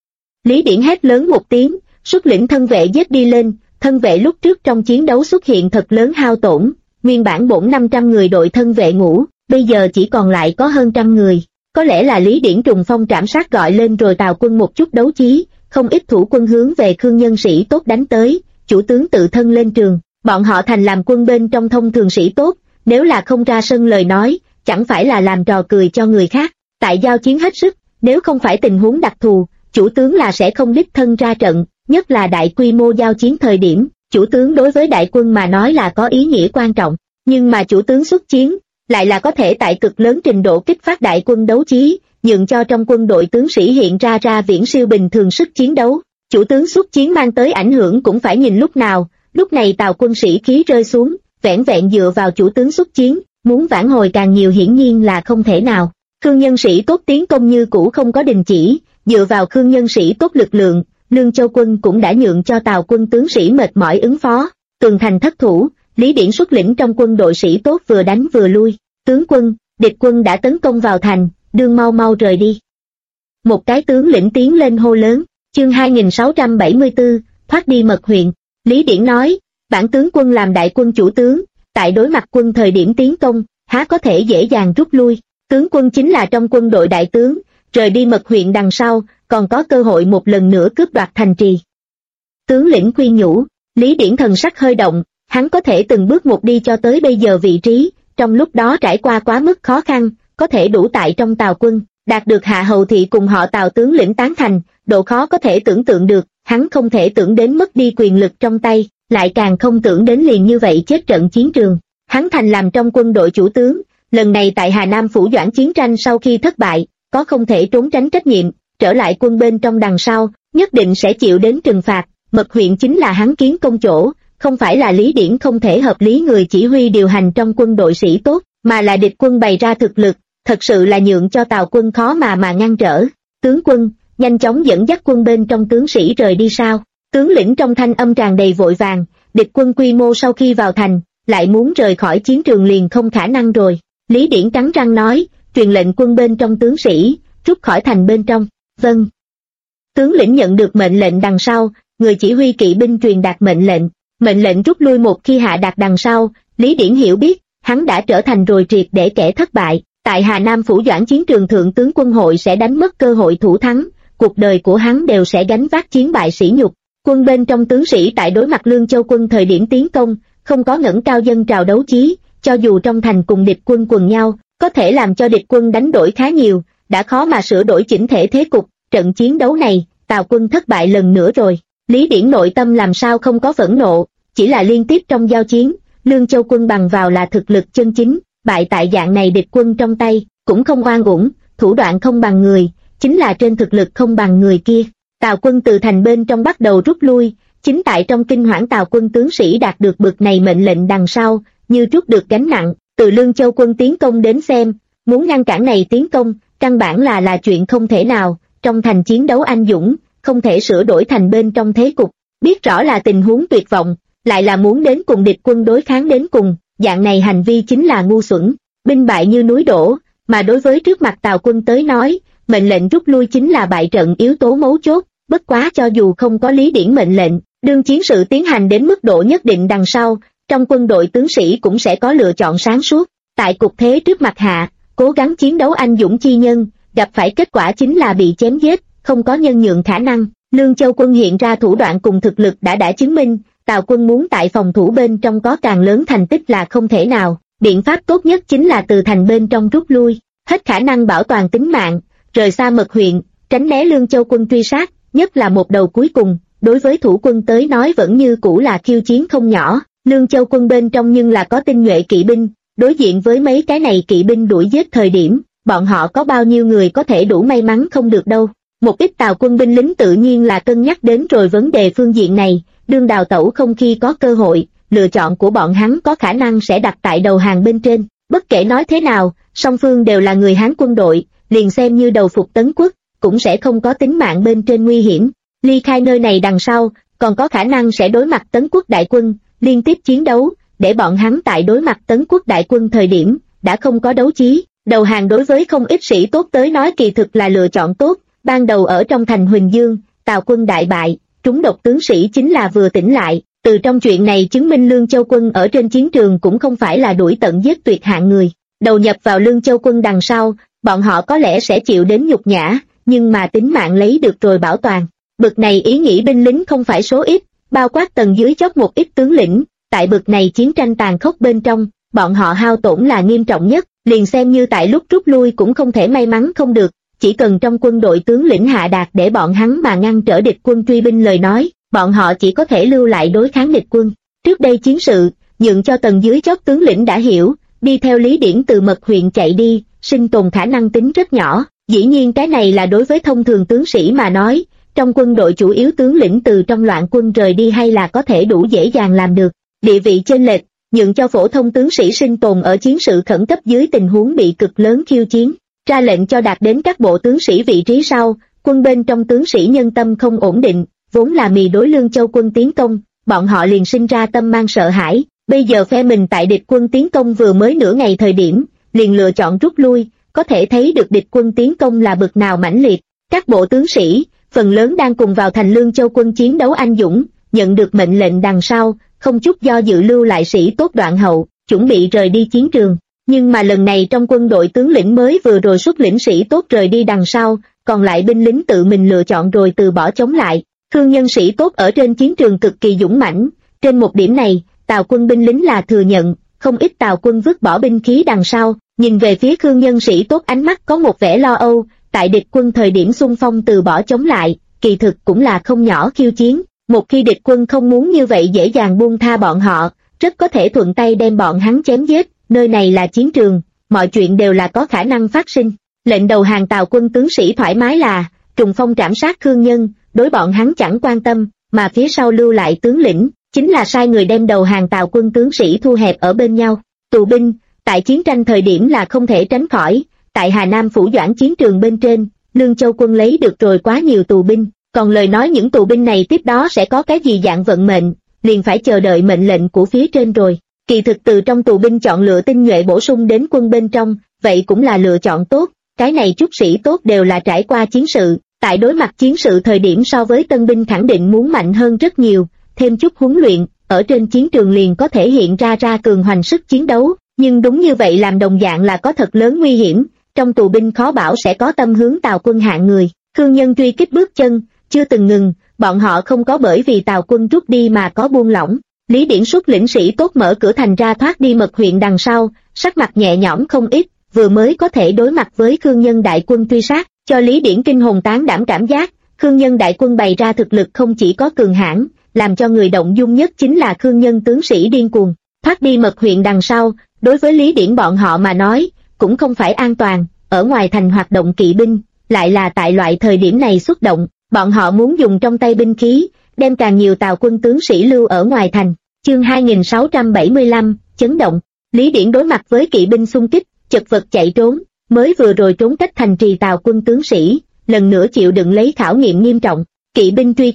Lý Điển hét lớn một tiếng, xuất lĩnh thân vệ giết đi lên, thân vệ lúc trước trong chiến đấu xuất hiện thật lớn hao tổn, nguyên bản 400-500 người đội thân vệ ngũ, bây giờ chỉ còn lại có hơn 100 người, có lẽ là Lý Điển trùng phong trảm sát gọi lên rồi Tào quân một chút đấu chí, không ít thủ quân hướng về Khương Nhân sĩ tốt đánh tới, chủ tướng tự thân lên trường, bọn họ thành làm quân bên trong thông thường sĩ tốt, nếu là không ra sân lời nói, chẳng phải là làm trò cười cho người khác, tại giao chiến hết sức, nếu không phải tình huống đặc thù, chủ tướng là sẽ không đích thân ra trận, nhất là đại quy mô giao chiến thời điểm, chủ tướng đối với đại quân mà nói là có ý nghĩa quan trọng, nhưng mà chủ tướng xuất chiến, lại là có thể tại cực lớn trình độ kích phát đại quân đấu chí, nhượng cho trong quân đội tướng sĩ hiện ra viễn siêu bình thường sức chiến đấu. Chủ tướng xuất chiến mang tới ảnh hưởng cũng phải nhìn lúc nào, lúc này Tào quân sĩ khí rơi xuống, vẻn vẹn dựa vào chủ tướng xuất chiến, muốn vãn hồi càng nhiều hiển nhiên là không thể nào. Khương Nhân sĩ tốt tiến công như cũ không có đình chỉ, dựa vào Khương Nhân sĩ tốt lực lượng, Lương Châu quân cũng đã nhượng cho Tào quân tướng sĩ mệt mỏi ứng phó. Tường thành thất thủ, Lý Điển xuất lĩnh trong quân đội sĩ tốt vừa đánh vừa lui. Tướng quân, địch quân đã tấn công vào thành, đương mau mau rời đi. Một cái tướng lĩnh tiến lên hô lớn, chương 2674, thoát đi Mật huyện. Lý Điển nói, bản tướng quân làm đại quân chủ tướng, tại đối mặt quân thời điểm tiến công, há có thể dễ dàng rút lui. Tướng quân chính là trong quân đội đại tướng, rời đi Mật huyện đằng sau, còn có cơ hội một lần nữa cướp đoạt thành trì. Tướng lĩnh khuyên nhủ, Lý Điển thần sắc hơi động, hắn có thể từng bước một đi cho tới bây giờ vị trí, trong lúc đó trải qua quá mức khó khăn, có thể đủ tại trong Tào quân, đạt được Hạ Hầu Thị cùng họ Tào tướng lĩnh tán thành, độ khó có thể tưởng tượng được, hắn không thể tưởng đến mất đi quyền lực trong tay, lại càng không tưởng đến liền như vậy chết trận chiến trường. Hắn thành làm trong quân đội chủ tướng, lần này tại Hà Nam Phủ Doãn chiến tranh sau khi thất bại, có không thể trốn tránh trách nhiệm, trở lại quân bên trong đằng sau, nhất định sẽ chịu đến trừng phạt. Mật huyện chính là hắn kiến công chỗ, không phải là Lý Điển không thể hợp lý người chỉ huy điều hành trong quân đội sĩ tốt, mà là địch quân bày ra thực lực, thật sự là nhượng cho Tào quân khó mà ngăn trở. Tướng quân, nhanh chóng dẫn dắt quân bên trong tướng sĩ rời đi sao? Tướng lĩnh trong thanh âm tràn đầy vội vàng, địch quân quy mô sau khi vào thành, lại muốn rời khỏi chiến trường liền không khả năng rồi. Lý Điển cắn răng nói, truyền lệnh quân bên trong tướng sĩ, rút khỏi thành bên trong. Vâng. Tướng lĩnh nhận được mệnh lệnh đằng sau, người chỉ huy kỵ binh truyền đạt mệnh lệnh rút lui một khi hạ đạt đằng sau, Lý Điển hiểu biết, hắn đã trở thành rồi triệt để kẻ thất bại, tại Hà Nam Phủ Doãn chiến trường thượng tướng quân hội sẽ đánh mất cơ hội thủ thắng, cuộc đời của hắn đều sẽ gánh vác chiến bại sỉ nhục. Quân bên trong tướng sĩ tại đối mặt Lương Châu quân thời điểm tiến công, không có ngẩng cao dân trào đấu chí, cho dù trong thành cùng địch quân quần nhau, có thể làm cho địch quân đánh đổi khá nhiều, đã khó mà sửa đổi chỉnh thể thế cục. Trận chiến đấu này, Tào quân thất bại lần nữa rồi. Lý Điển nội tâm làm sao không có phẫn nộ, chỉ là liên tiếp trong giao chiến, Lương Châu quân bằng vào là thực lực chân chính, bại tại dạng này địch quân trong tay, cũng không oan uổng, thủ đoạn không bằng người, chính là trên thực lực không bằng người kia. Tào quân từ thành bên trong bắt đầu rút lui, chính tại trong kinh hoảng Tào quân tướng sĩ đạt được bực này mệnh lệnh đằng sau, như trút được gánh nặng, từ Lương Châu quân tiến công đến xem, muốn ngăn cản này tiến công, căn bản là chuyện không thể nào, trong thành chiến đấu anh dũng, không thể sửa đổi thành bên trong thế cục, biết rõ là tình huống tuyệt vọng, lại là muốn đến cùng địch quân đối kháng đến cùng, dạng này hành vi chính là ngu xuẩn, binh bại như núi đổ, mà đối với trước mặt Tào quân tới nói, mệnh lệnh rút lui chính là bại trận yếu tố mấu chốt, bất quá cho dù không có Lý Điển mệnh lệnh, đương chiến sự tiến hành đến mức độ nhất định đằng sau, trong quân đội tướng sĩ cũng sẽ có lựa chọn sáng suốt, tại cục thế trước mặt hạ, cố gắng chiến đấu anh dũng chi nhân, gặp phải kết quả chính là bị chém giết, không có nhân nhượng khả năng. Lương Châu quân hiện ra thủ đoạn cùng thực lực đã chứng minh, Tào quân muốn tại phòng thủ bên trong có càng lớn thành tích là không thể nào, biện pháp tốt nhất chính là từ thành bên trong rút lui, hết khả năng bảo toàn tính mạng, rời xa mật huyện, tránh né Lương Châu quân truy sát, nhất là một đầu cuối cùng, đối với thủ quân tới nói vẫn như cũ là khiêu chiến không nhỏ, Lương Châu quân bên trong nhưng là có tinh nhuệ kỵ binh, đối diện với mấy cái này kỵ binh đuổi giết thời điểm, bọn họ có bao nhiêu người có thể đủ may mắn không được đâu. Một ít Tào quân binh lính tự nhiên là cân nhắc đến rồi vấn đề phương diện này, đương đào tẩu không khi có cơ hội, lựa chọn của bọn hắn có khả năng sẽ đặt tại đầu hàng bên trên. Bất kể nói thế nào, song phương đều là người Hán quân đội, liền xem như đầu phục Tấn quốc, cũng sẽ không có tính mạng bên trên nguy hiểm. Ly khai nơi này đằng sau, còn có khả năng sẽ đối mặt Tấn quốc đại quân, liên tiếp chiến đấu, để bọn hắn tại đối mặt Tấn quốc đại quân thời điểm, đã không có đấu chí. Đầu hàng đối với không ít sĩ tốt tới nói kỳ thực là lựa chọn tốt. Ban đầu ở trong thành Huỳnh Dương, Tào quân đại bại, trúng độc tướng sĩ chính là vừa tỉnh lại, từ trong chuyện này chứng minh Lương Châu quân ở trên chiến trường cũng không phải là đuổi tận giết tuyệt hạng người. Đầu nhập vào Lương Châu quân đằng sau, bọn họ có lẽ sẽ chịu đến nhục nhã, nhưng mà tính mạng lấy được rồi bảo toàn. Bực này ý nghĩ binh lính không phải số ít, bao quát tầng dưới chót một ít tướng lĩnh, tại bực này chiến tranh tàn khốc bên trong, bọn họ hao tổn là nghiêm trọng nhất, liền xem như tại lúc rút lui cũng không thể may mắn không được. Chỉ cần trong quân đội tướng lĩnh hạ đạt để bọn hắn mà ngăn trở địch quân truy binh lời nói, bọn họ chỉ có thể lưu lại đối kháng địch quân. Trước đây chiến sự, nhượng cho tầng dưới chót tướng lĩnh đã hiểu, đi theo Lý Điển từ mật huyện chạy đi, sinh tồn khả năng tính rất nhỏ. Dĩ nhiên cái này là đối với thông thường tướng sĩ mà nói, trong quân đội chủ yếu tướng lĩnh từ trong loạn quân rời đi hay là có thể đủ dễ dàng làm được. Địa vị chênh lệch, nhượng cho phổ thông tướng sĩ sinh tồn ở chiến sự khẩn cấp dưới tình huống bị cực lớn khiêu chiến. Ra lệnh cho đạt đến các bộ tướng sĩ vị trí sau, quân bên trong tướng sĩ nhân tâm không ổn định, vốn là mì đối Lương Châu quân tiến công, bọn họ liền sinh ra tâm mang sợ hãi, bây giờ phe mình tại địch quân tiến công vừa mới nửa ngày thời điểm, liền lựa chọn rút lui, có thể thấy được địch quân tiến công là bực nào mãnh liệt. Các bộ tướng sĩ, phần lớn đang cùng vào thành Lương Châu quân chiến đấu anh dũng, nhận được mệnh lệnh đằng sau, không chút do dự lưu lại sĩ tốt đoạn hậu, chuẩn bị rời đi chiến trường. Nhưng mà lần này trong quân đội tướng lĩnh mới vừa rồi xuất lĩnh sĩ tốt rời đi đằng sau, còn lại binh lính tự mình lựa chọn rồi từ bỏ chống lại. Khương nhân sĩ tốt ở trên chiến trường cực kỳ dũng mãnh, trên một điểm này, Tào quân binh lính là thừa nhận, không ít Tào quân vứt bỏ binh khí đằng sau, nhìn về phía Khương nhân sĩ tốt ánh mắt có một vẻ lo âu, tại địch quân thời điểm xung phong từ bỏ chống lại, kỳ thực cũng là không nhỏ khiêu chiến. Một khi địch quân không muốn như vậy dễ dàng buông tha bọn họ, rất có thể thuận tay đem bọn hắn chém giết. Nơi này là chiến trường, mọi chuyện đều là có khả năng phát sinh. Lệnh đầu hàng Tào quân tướng sĩ thoải mái là trùng phong trảm sát Khương nhân, đối bọn hắn chẳng quan tâm, mà phía sau lưu lại tướng lĩnh, chính là sai người đem đầu hàng Tào quân tướng sĩ thu hẹp ở bên nhau. Tù binh, tại chiến tranh thời điểm là không thể tránh khỏi, tại Hà Nam Phủ Doãn chiến trường bên trên, Lương Châu quân lấy được rồi quá nhiều tù binh, còn lời nói những tù binh này tiếp đó sẽ có cái gì dạng vận mệnh, liền phải chờ đợi mệnh lệnh của phía trên rồi. Kỳ thực từ trong tù binh chọn lựa tinh nhuệ bổ sung đến quân bên trong, vậy cũng là lựa chọn tốt, cái này chút sĩ tốt đều là trải qua chiến sự, tại đối mặt chiến sự thời điểm so với tân binh khẳng định muốn mạnh hơn rất nhiều, thêm chút huấn luyện, ở trên chiến trường liền có thể hiện ra cường hoành sức chiến đấu, nhưng đúng như vậy làm đồng dạng là có thật lớn nguy hiểm, trong tù binh khó bảo sẽ có tâm hướng Tào quân hạng người. Khương nhân truy kích bước chân, chưa từng ngừng, bọn họ không có bởi vì Tào quân rút đi mà có buông lỏng. Lý Điển xuất lĩnh sĩ tốt mở cửa thành ra thoát đi mật huyện đằng sau, sắc mặt nhẹ nhõm không ít, vừa mới có thể đối mặt với Khương nhân đại quân truy sát, cho Lý Điển kinh hồn tán đảm cảm giác, Khương nhân đại quân bày ra thực lực không chỉ có cường hãn, làm cho người động dung nhất chính là Khương nhân tướng sĩ điên cuồng. Thoát đi mật huyện đằng sau, đối với Lý Điển bọn họ mà nói, cũng không phải an toàn, ở ngoài thành hoạt động kỵ binh, lại là tại loại thời điểm này xuất động, bọn họ muốn dùng trong tay binh khí, đem càng nhiều Tào quân tướng sĩ lưu ở ngoài thành. Chương 2675, chấn động. Lý Điển đối mặt với kỵ binh xung kích, chật vật chạy trốn, mới vừa rồi trốn cách thành trì Tào quân tướng sĩ, lần nữa chịu đựng lấy khảo nghiệm nghiêm trọng. Kỵ binh truy kích,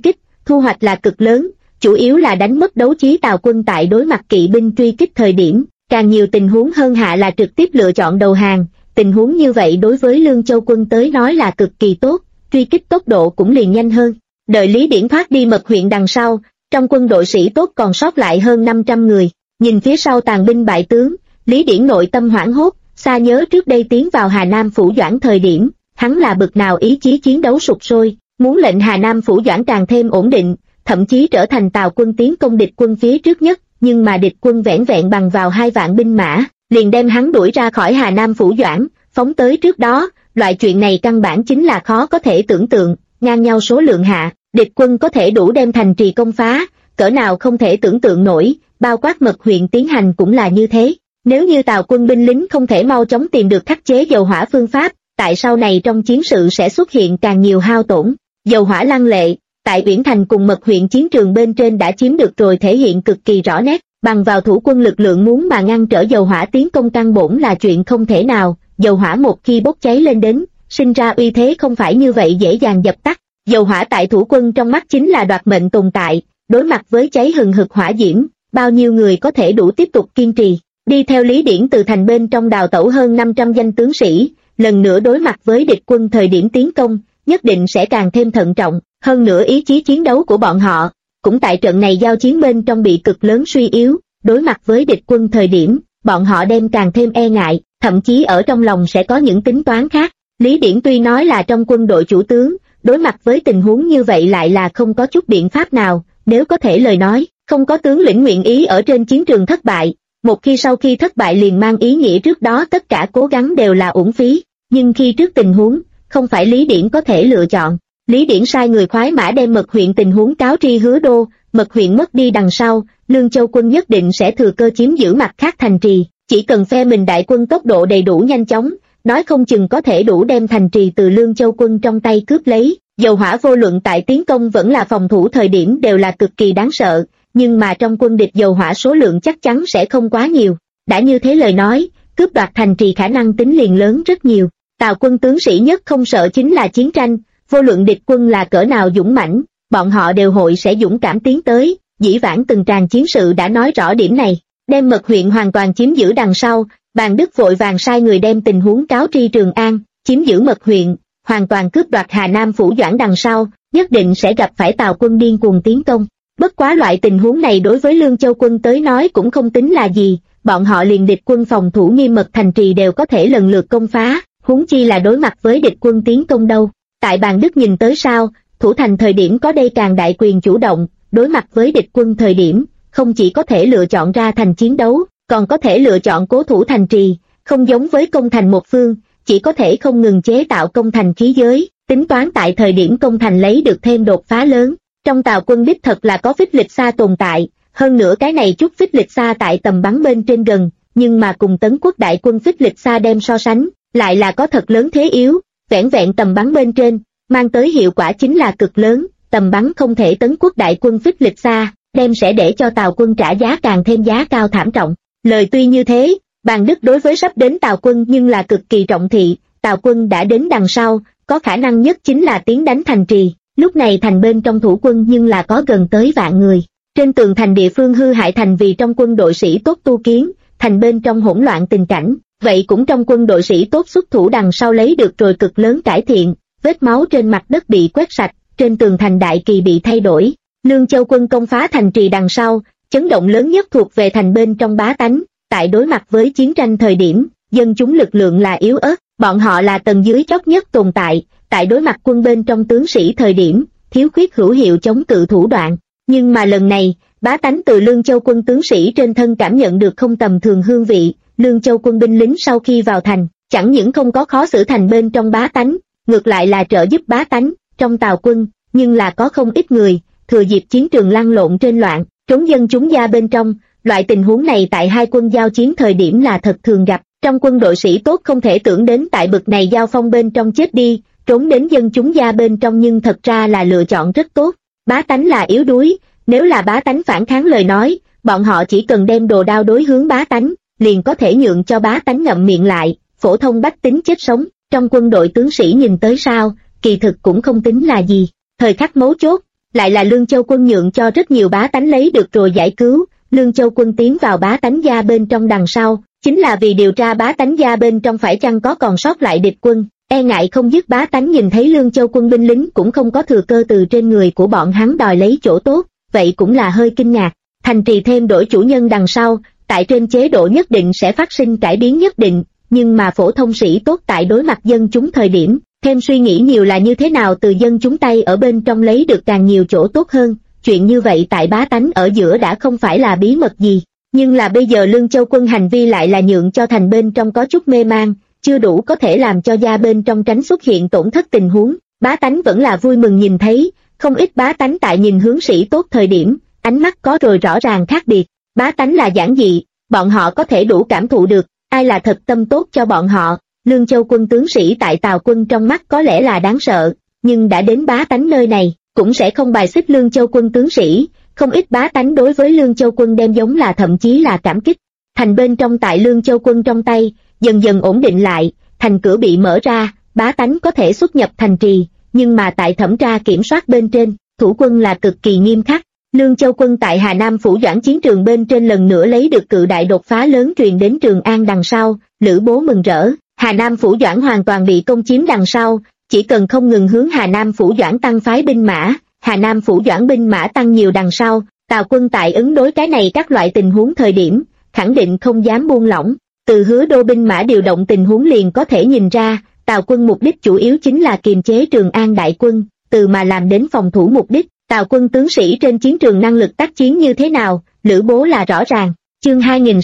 thu hoạch là cực lớn, chủ yếu là đánh mất đấu trí Tào quân tại đối mặt kỵ binh truy kích thời điểm, càng nhiều tình huống hơn hạ là trực tiếp lựa chọn đầu hàng, tình huống như vậy đối với Lương Châu quân tới nói là cực kỳ tốt, truy kích tốc độ cũng liền nhanh hơn. Đợi Lý Điển thoát đi Mật huyện đằng sau, trong quân đội sĩ tốt còn sót lại hơn 500 người, nhìn phía sau tàn binh bại tướng, Lý Điển nội tâm hoảng hốt, xa nhớ trước đây tiến vào Hà Nam Phủ Doãn thời điểm, hắn là bực nào ý chí chiến đấu sục sôi, muốn lệnh Hà Nam Phủ Doãn càng thêm ổn định, thậm chí trở thành Tào quân tiến công địch quân phía trước nhất, nhưng mà địch quân vẻn vẹn bằng vào 2 vạn binh mã, liền đem hắn đuổi ra khỏi Hà Nam Phủ Doãn, phóng tới trước đó, loại chuyện này căn bản chính là khó có thể tưởng tượng, ngang nhau số lượng hạ, địch quân có thể đủ đem thành trì công phá, cỡ nào không thể tưởng tượng nổi, bao quát Mật huyện tiến hành cũng là như thế. Nếu như Tào quân binh lính không thể mau chóng tìm được khắc chế dầu hỏa phương pháp, tại sau này trong chiến sự sẽ xuất hiện càng nhiều hao tổn. Dầu hỏa lăng lệ, tại Uyển Thành cùng Mật huyện chiến trường bên trên đã chiếm được rồi thể hiện cực kỳ rõ nét, bằng vào thủ quân lực lượng muốn mà ngăn trở dầu hỏa tiến công căn bổn là chuyện không thể nào, dầu hỏa một khi bốc cháy lên đến, sinh ra uy thế không phải như vậy dễ dàng dập tắt. Dầu hỏa tại thủ quân trong mắt chính là đoạt mệnh tồn tại, đối mặt với cháy hừng hực hỏa diễm, bao nhiêu người có thể đủ tiếp tục kiên trì. Đi theo Lý Điển từ thành bên trong đào tẩu hơn 500 danh tướng sĩ, lần nữa đối mặt với địch quân thời điểm tiến công, nhất định sẽ càng thêm thận trọng, hơn nữa ý chí chiến đấu của bọn họ, cũng tại trận này giao chiến bên trong bị cực lớn suy yếu, đối mặt với địch quân thời điểm, bọn họ đem càng thêm e ngại, thậm chí ở trong lòng sẽ có những tính toán khác. Lý Điển tuy nói là trong quân đội chủ tướng, đối mặt với tình huống như vậy lại là không có chút biện pháp nào, nếu có thể lời nói, không có tướng lĩnh nguyện ý ở trên chiến trường thất bại, một khi sau khi thất bại liền mang ý nghĩa trước đó tất cả cố gắng đều là uổng phí, nhưng khi trước tình huống, không phải Lý Điển có thể lựa chọn. Lý Điển sai người khoái mã đem Mật huyện tình huống cáo tri Hứa Đô, Mật huyện mất đi đằng sau, Lương Châu quân nhất định sẽ thừa cơ chiếm giữ mặt khác thành trì, chỉ cần phe mình đại quân tốc độ đầy đủ nhanh chóng, nói không chừng có thể đủ đem thành trì từ Lương Châu quân trong tay cướp lấy. Dầu hỏa vô luận tại tiến công vẫn là phòng thủ thời điểm đều là cực kỳ đáng sợ, nhưng mà trong quân địch dầu hỏa số lượng chắc chắn sẽ không quá nhiều. Đã như thế lời nói, cướp đoạt thành trì khả năng tính liền lớn rất nhiều. Tào quân tướng sĩ nhất không sợ chính là chiến tranh, vô luận địch quân là cỡ nào dũng mãnh, bọn họ đều hội sẽ dũng cảm tiến tới, dĩ vãng từng tràng chiến sự đã nói rõ điểm này. Đem Mật huyện hoàn toàn chiếm giữ đằng sau, Bàn Đức vội vàng sai người đem tình huống cáo tri Trường An, chiếm giữ Mật huyện, hoàn toàn cướp đoạt Hà Nam Phủ Doãn đằng sau, nhất định sẽ gặp phải Tào quân điên cuồng tiến công. Bất quá loại tình huống này đối với Lương Châu quân tới nói cũng không tính là gì, bọn họ liền địch quân phòng thủ nghiêm mật thành trì đều có thể lần lượt công phá, huống chi là đối mặt với địch quân tiến công đâu. Tại Bàn Đức nhìn tới sao, thủ thành thời điểm có đây càng đại quyền chủ động, đối mặt với địch quân thời điểm, không chỉ có thể lựa chọn ra thành chiến đấu, còn có thể lựa chọn cố thủ thành trì, không giống với công thành một phương, chỉ có thể không ngừng chế tạo công thành khí giới, tính toán tại thời điểm công thành lấy được thêm đột phá lớn. Trong Tào quân đích thật là có phích lịch xa tồn tại, hơn nữa cái này chút phích lịch xa tại tầm bắn bên trên gần, nhưng mà cùng Tấn Quốc đại quân phích lịch xa đem so sánh, lại là có thật lớn thế yếu, vẻn vẹn tầm bắn bên trên, mang tới hiệu quả chính là cực lớn, tầm bắn không thể Tấn Quốc đại quân phích lịch xa, đem sẽ để cho Tào quân trả giá càng thêm giá cao thảm trọng. Lời tuy như thế, Bàn Đức đối với sắp đến Tào quân nhưng là cực kỳ trọng thị, Tào quân đã đến đằng sau, có khả năng nhất chính là tiến đánh thành trì. Lúc này thành bên trong thủ quân nhưng là có gần tới vạn người. Trên tường thành địa phương hư hại thành vì trong quân đội sĩ tốt tu kiến, thành bên trong hỗn loạn tình cảnh, vậy cũng trong quân đội sĩ tốt xuất thủ đằng sau lấy được rồi cực lớn cải thiện, vết máu trên mặt đất bị quét sạch, trên tường thành đại kỳ bị thay đổi. Lương Châu quân công phá thành trì đằng sau, chấn động lớn nhất thuộc về thành bên trong bá tánh, tại đối mặt với chiến tranh thời điểm, dân chúng lực lượng là yếu ớt, bọn họ là tầng dưới chót nhất tồn tại. Tại đối mặt quân bên trong tướng sĩ thời điểm, thiếu khuyết hữu hiệu chống cự thủ đoạn. Nhưng mà lần này, bá tánh từ Lương Châu quân tướng sĩ trên thân cảm nhận được không tầm thường hương vị, Lương Châu quân binh lính sau khi vào thành, chẳng những không có khó xử thành bên trong bá tánh, ngược lại là trợ giúp bá tánh, trong Tào quân, nhưng là có không ít người, thừa dịp chiến trường lăn lộn trên loạn, trốn dân chúng gia bên trong, loại tình huống này tại hai quân giao chiến thời điểm là thật thường gặp, trong quân đội sĩ tốt không thể tưởng đến tại bực này giao phong bên trong chết đi, trốn đến dân chúng gia bên trong nhưng thật ra là lựa chọn rất tốt. Bá tánh là yếu đuối, nếu là bá tánh phản kháng lời nói, bọn họ chỉ cần đem đồ đao đối hướng bá tánh, liền có thể nhượng cho bá tánh ngậm miệng lại, phổ thông bách tính chết sống. Trong quân đội tướng sĩ nhìn tới sao, kỳ thực cũng không tính là gì. Thời khắc mấu chốt, lại là Lương Châu Quân nhượng cho rất nhiều bá tánh lấy được rồi giải cứu. Lương Châu Quân tiến vào bá tánh gia bên trong đằng sau, chính là vì điều tra bá tánh gia bên trong phải chăng có còn sót lại địch quân. E ngại không dứt bá tánh nhìn thấy Lương Châu Quân binh lính cũng không có thừa cơ từ trên người của bọn hắn đòi lấy chỗ tốt, vậy cũng là hơi kinh ngạc. Thành trì thêm đổi chủ nhân đằng sau, tại trên chế độ nhất định sẽ phát sinh cải biến nhất định, nhưng mà phổ thông sĩ tốt tại đối mặt dân chúng thời điểm, thêm suy nghĩ nhiều là như thế nào từ dân chúng tay ở bên trong lấy được càng nhiều chỗ tốt hơn. Chuyện như vậy tại bá tánh ở giữa đã không phải là bí mật gì, nhưng là bây giờ Lương Châu Quân hành vi lại là nhượng cho thành bên trong có chút mê man, chưa đủ có thể làm cho gia bên trong tránh xuất hiện tổn thất tình huống. Bá tánh vẫn là vui mừng nhìn thấy, không ít bá tánh tại nhìn hướng sĩ tốt thời điểm, ánh mắt có rồi rõ ràng khác biệt. Bá tánh là giản dị, bọn họ có thể đủ cảm thụ được, ai là thật tâm tốt cho bọn họ. Lương Châu Quân tướng sĩ tại Tào Quân trong mắt có lẽ là đáng sợ, nhưng đã đến bá tánh nơi này, cũng sẽ không bài xích Lương Châu Quân tướng sĩ. Không ít bá tánh đối với Lương Châu Quân đem giống là thậm chí là cảm kích. Thành bên trong tại Lương Châu Quân trong tay, dần dần ổn định lại, thành cửa bị mở ra, bá tánh có thể xuất nhập thành trì, nhưng mà tại thẩm tra kiểm soát bên trên, thủ quân là cực kỳ nghiêm khắc. Lương Châu Quân tại Hà Nam Phủ Doãn chiến trường bên trên lần nữa lấy được cự đại đột phá lớn truyền đến Trường An đằng sau, Lữ Bố mừng rỡ. Hà Nam Phủ Doãn hoàn toàn bị công chiếm đằng sau, chỉ cần không ngừng hướng Hà Nam Phủ Doãn tăng phái binh mã, Hà Nam Phủ Doãn binh mã tăng nhiều đằng sau, Tào Quân tại ứng đối cái này các loại tình huống thời điểm, khẳng định không dám buông lỏng. Từ Hứa Đô binh mã điều động tình huống liền có thể nhìn ra, Tào Quân mục đích chủ yếu chính là kiềm chế Trường An đại quân, từ mà làm đến phòng thủ mục đích. Tào Quân tướng sĩ trên chiến trường năng lực tác chiến như thế nào, Lữ Bố là rõ ràng. Chương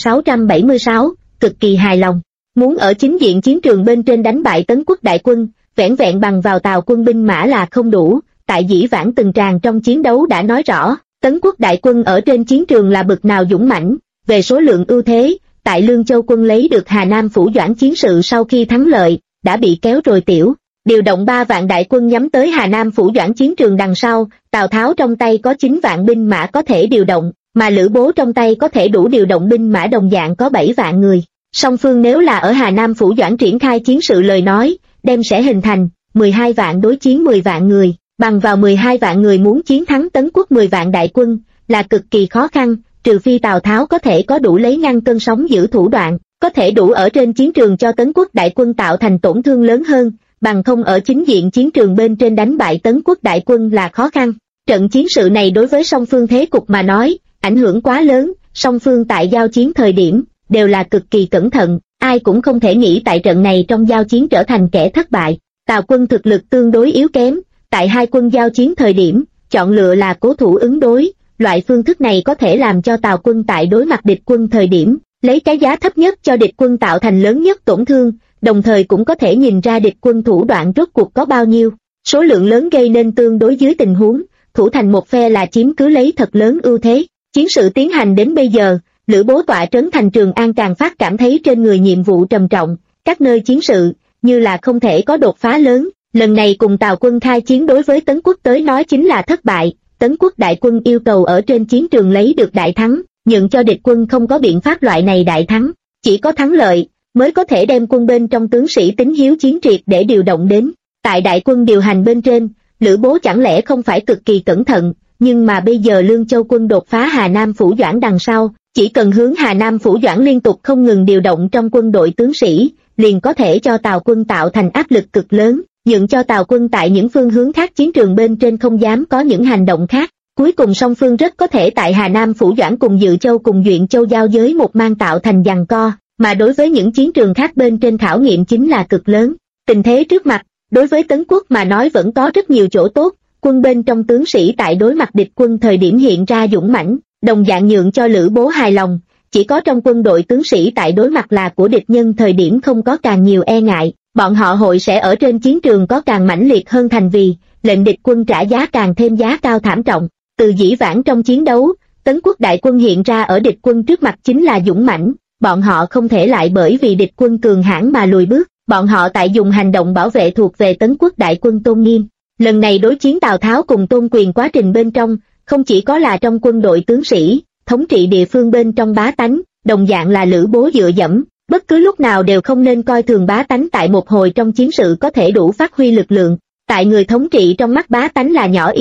2676, cực kỳ hài lòng. Muốn ở chính diện chiến trường bên trên đánh bại Tấn Quốc đại quân, vẻn vẹn bằng vào Tào Quân binh mã là không đủ, tại dĩ vãng từng tràng trong chiến đấu đã nói rõ, Tấn Quốc đại quân ở trên chiến trường là bực nào dũng mãnh. Về số lượng ưu thế, tại Lương Châu Quân lấy được Hà Nam Phủ Doãn chiến sự sau khi thắng lợi, đã bị kéo rồi tiểu. Điều động 3 vạn đại quân nhắm tới Hà Nam Phủ Doãn chiến trường đằng sau, Tào Tháo trong tay có 9 vạn binh mã có thể điều động, mà Lữ Bố trong tay có thể đủ điều động binh mã đồng dạng có 7 vạn người. Song phương nếu là ở Hà Nam Phủ Doãn triển khai chiến sự lời nói, đem sẽ hình thành 12 vạn đối chiến 10 vạn người, bằng vào 12 vạn người muốn chiến thắng Tấn Quốc 10 vạn đại quân, là cực kỳ khó khăn, trừ phi Tào Tháo có thể có đủ lấy ngăn cơn sóng giữ thủ đoạn, có thể đủ ở trên chiến trường cho Tấn Quốc đại quân tạo thành tổn thương lớn hơn, bằng không ở chính diện chiến trường bên trên đánh bại Tấn Quốc đại quân là khó khăn. Trận chiến sự này đối với song phương thế cục mà nói, ảnh hưởng quá lớn, song phương tại giao chiến thời điểm, đều là cực kỳ cẩn thận, ai cũng không thể nghĩ tại trận này trong giao chiến trở thành kẻ thất bại. Tào quân thực lực tương đối yếu kém, tại hai quân giao chiến thời điểm, chọn lựa là cố thủ ứng đối, loại phương thức này có thể làm cho Tào quân tại đối mặt địch quân thời điểm, lấy cái giá thấp nhất cho địch quân tạo thành lớn nhất tổn thương, đồng thời cũng có thể nhìn ra địch quân thủ đoạn rốt cuộc có bao nhiêu, số lượng lớn gây nên tương đối dưới tình huống, thủ thành một phe là chiếm cứ lấy thật lớn ưu thế. Chiến sự tiến hành đến bây giờ, Lữ Bố tọa trấn thành Trường An càng phát cảm thấy trên người nhiệm vụ trầm trọng, các nơi chiến sự, như là không thể có đột phá lớn, lần này cùng Tào quân khai chiến đối với Tấn Quốc tới nói chính là thất bại, Tấn Quốc đại quân yêu cầu ở trên chiến trường lấy được đại thắng, nhưng cho địch quân không có biện pháp loại này đại thắng, chỉ có thắng lợi, mới có thể đem quân bên trong tướng sĩ tín hiếu chiến triệt để điều động đến. Tại đại quân điều hành bên trên, Lữ Bố chẳng lẽ không phải cực kỳ cẩn thận, nhưng mà bây giờ Lương Châu quân đột phá Hà Nam Phủ Doãn đằng sau, chỉ cần hướng Hà Nam Phủ Doãn liên tục không ngừng điều động trong quân đội tướng sĩ, liền có thể cho Tào quân tạo thành áp lực cực lớn, nhượng cho Tào quân tại những phương hướng khác chiến trường bên trên không dám có những hành động khác. Cuối cùng song phương rất có thể tại Hà Nam Phủ Doãn cùng Dự Châu cùng Duyện Châu giao giới một mang tạo thành giằng co, mà đối với những chiến trường khác bên trên khảo nghiệm chính là cực lớn. Tình thế trước mặt, đối với Tấn Quốc mà nói vẫn có rất nhiều chỗ tốt, quân bên trong tướng sĩ tại đối mặt địch quân thời điểm hiện ra dũng mãnh, đồng dạng nhượng cho Lữ Bố hài lòng, chỉ có trong quân đội tướng sĩ tại đối mặt là của địch nhân thời điểm không có càng nhiều e ngại, bọn họ hội sẽ ở trên chiến trường có càng mãnh liệt hơn thành vì, lệnh địch quân trả giá càng thêm giá cao thảm trọng. Từ dĩ vãng trong chiến đấu, Tấn Quốc đại quân hiện ra ở địch quân trước mặt chính là dũng mãnh, bọn họ không thể lại bởi vì địch quân cường hãn mà lùi bước, bọn họ tại dùng hành động bảo vệ thuộc về Tấn Quốc đại quân tôn nghiêm. Lần này đối chiến Tào Tháo cùng Tôn Quyền quá trình bên trong, không chỉ có là trong quân đội tướng sĩ, thống trị địa phương bên trong bá tánh, đồng dạng là Lữ Bố dựa dẫm, bất cứ lúc nào đều không nên coi thường bá tánh tại một hồi trong chiến sự có thể đủ phát huy lực lượng. Tại người thống trị trong mắt bá tánh là nhỏ yếu,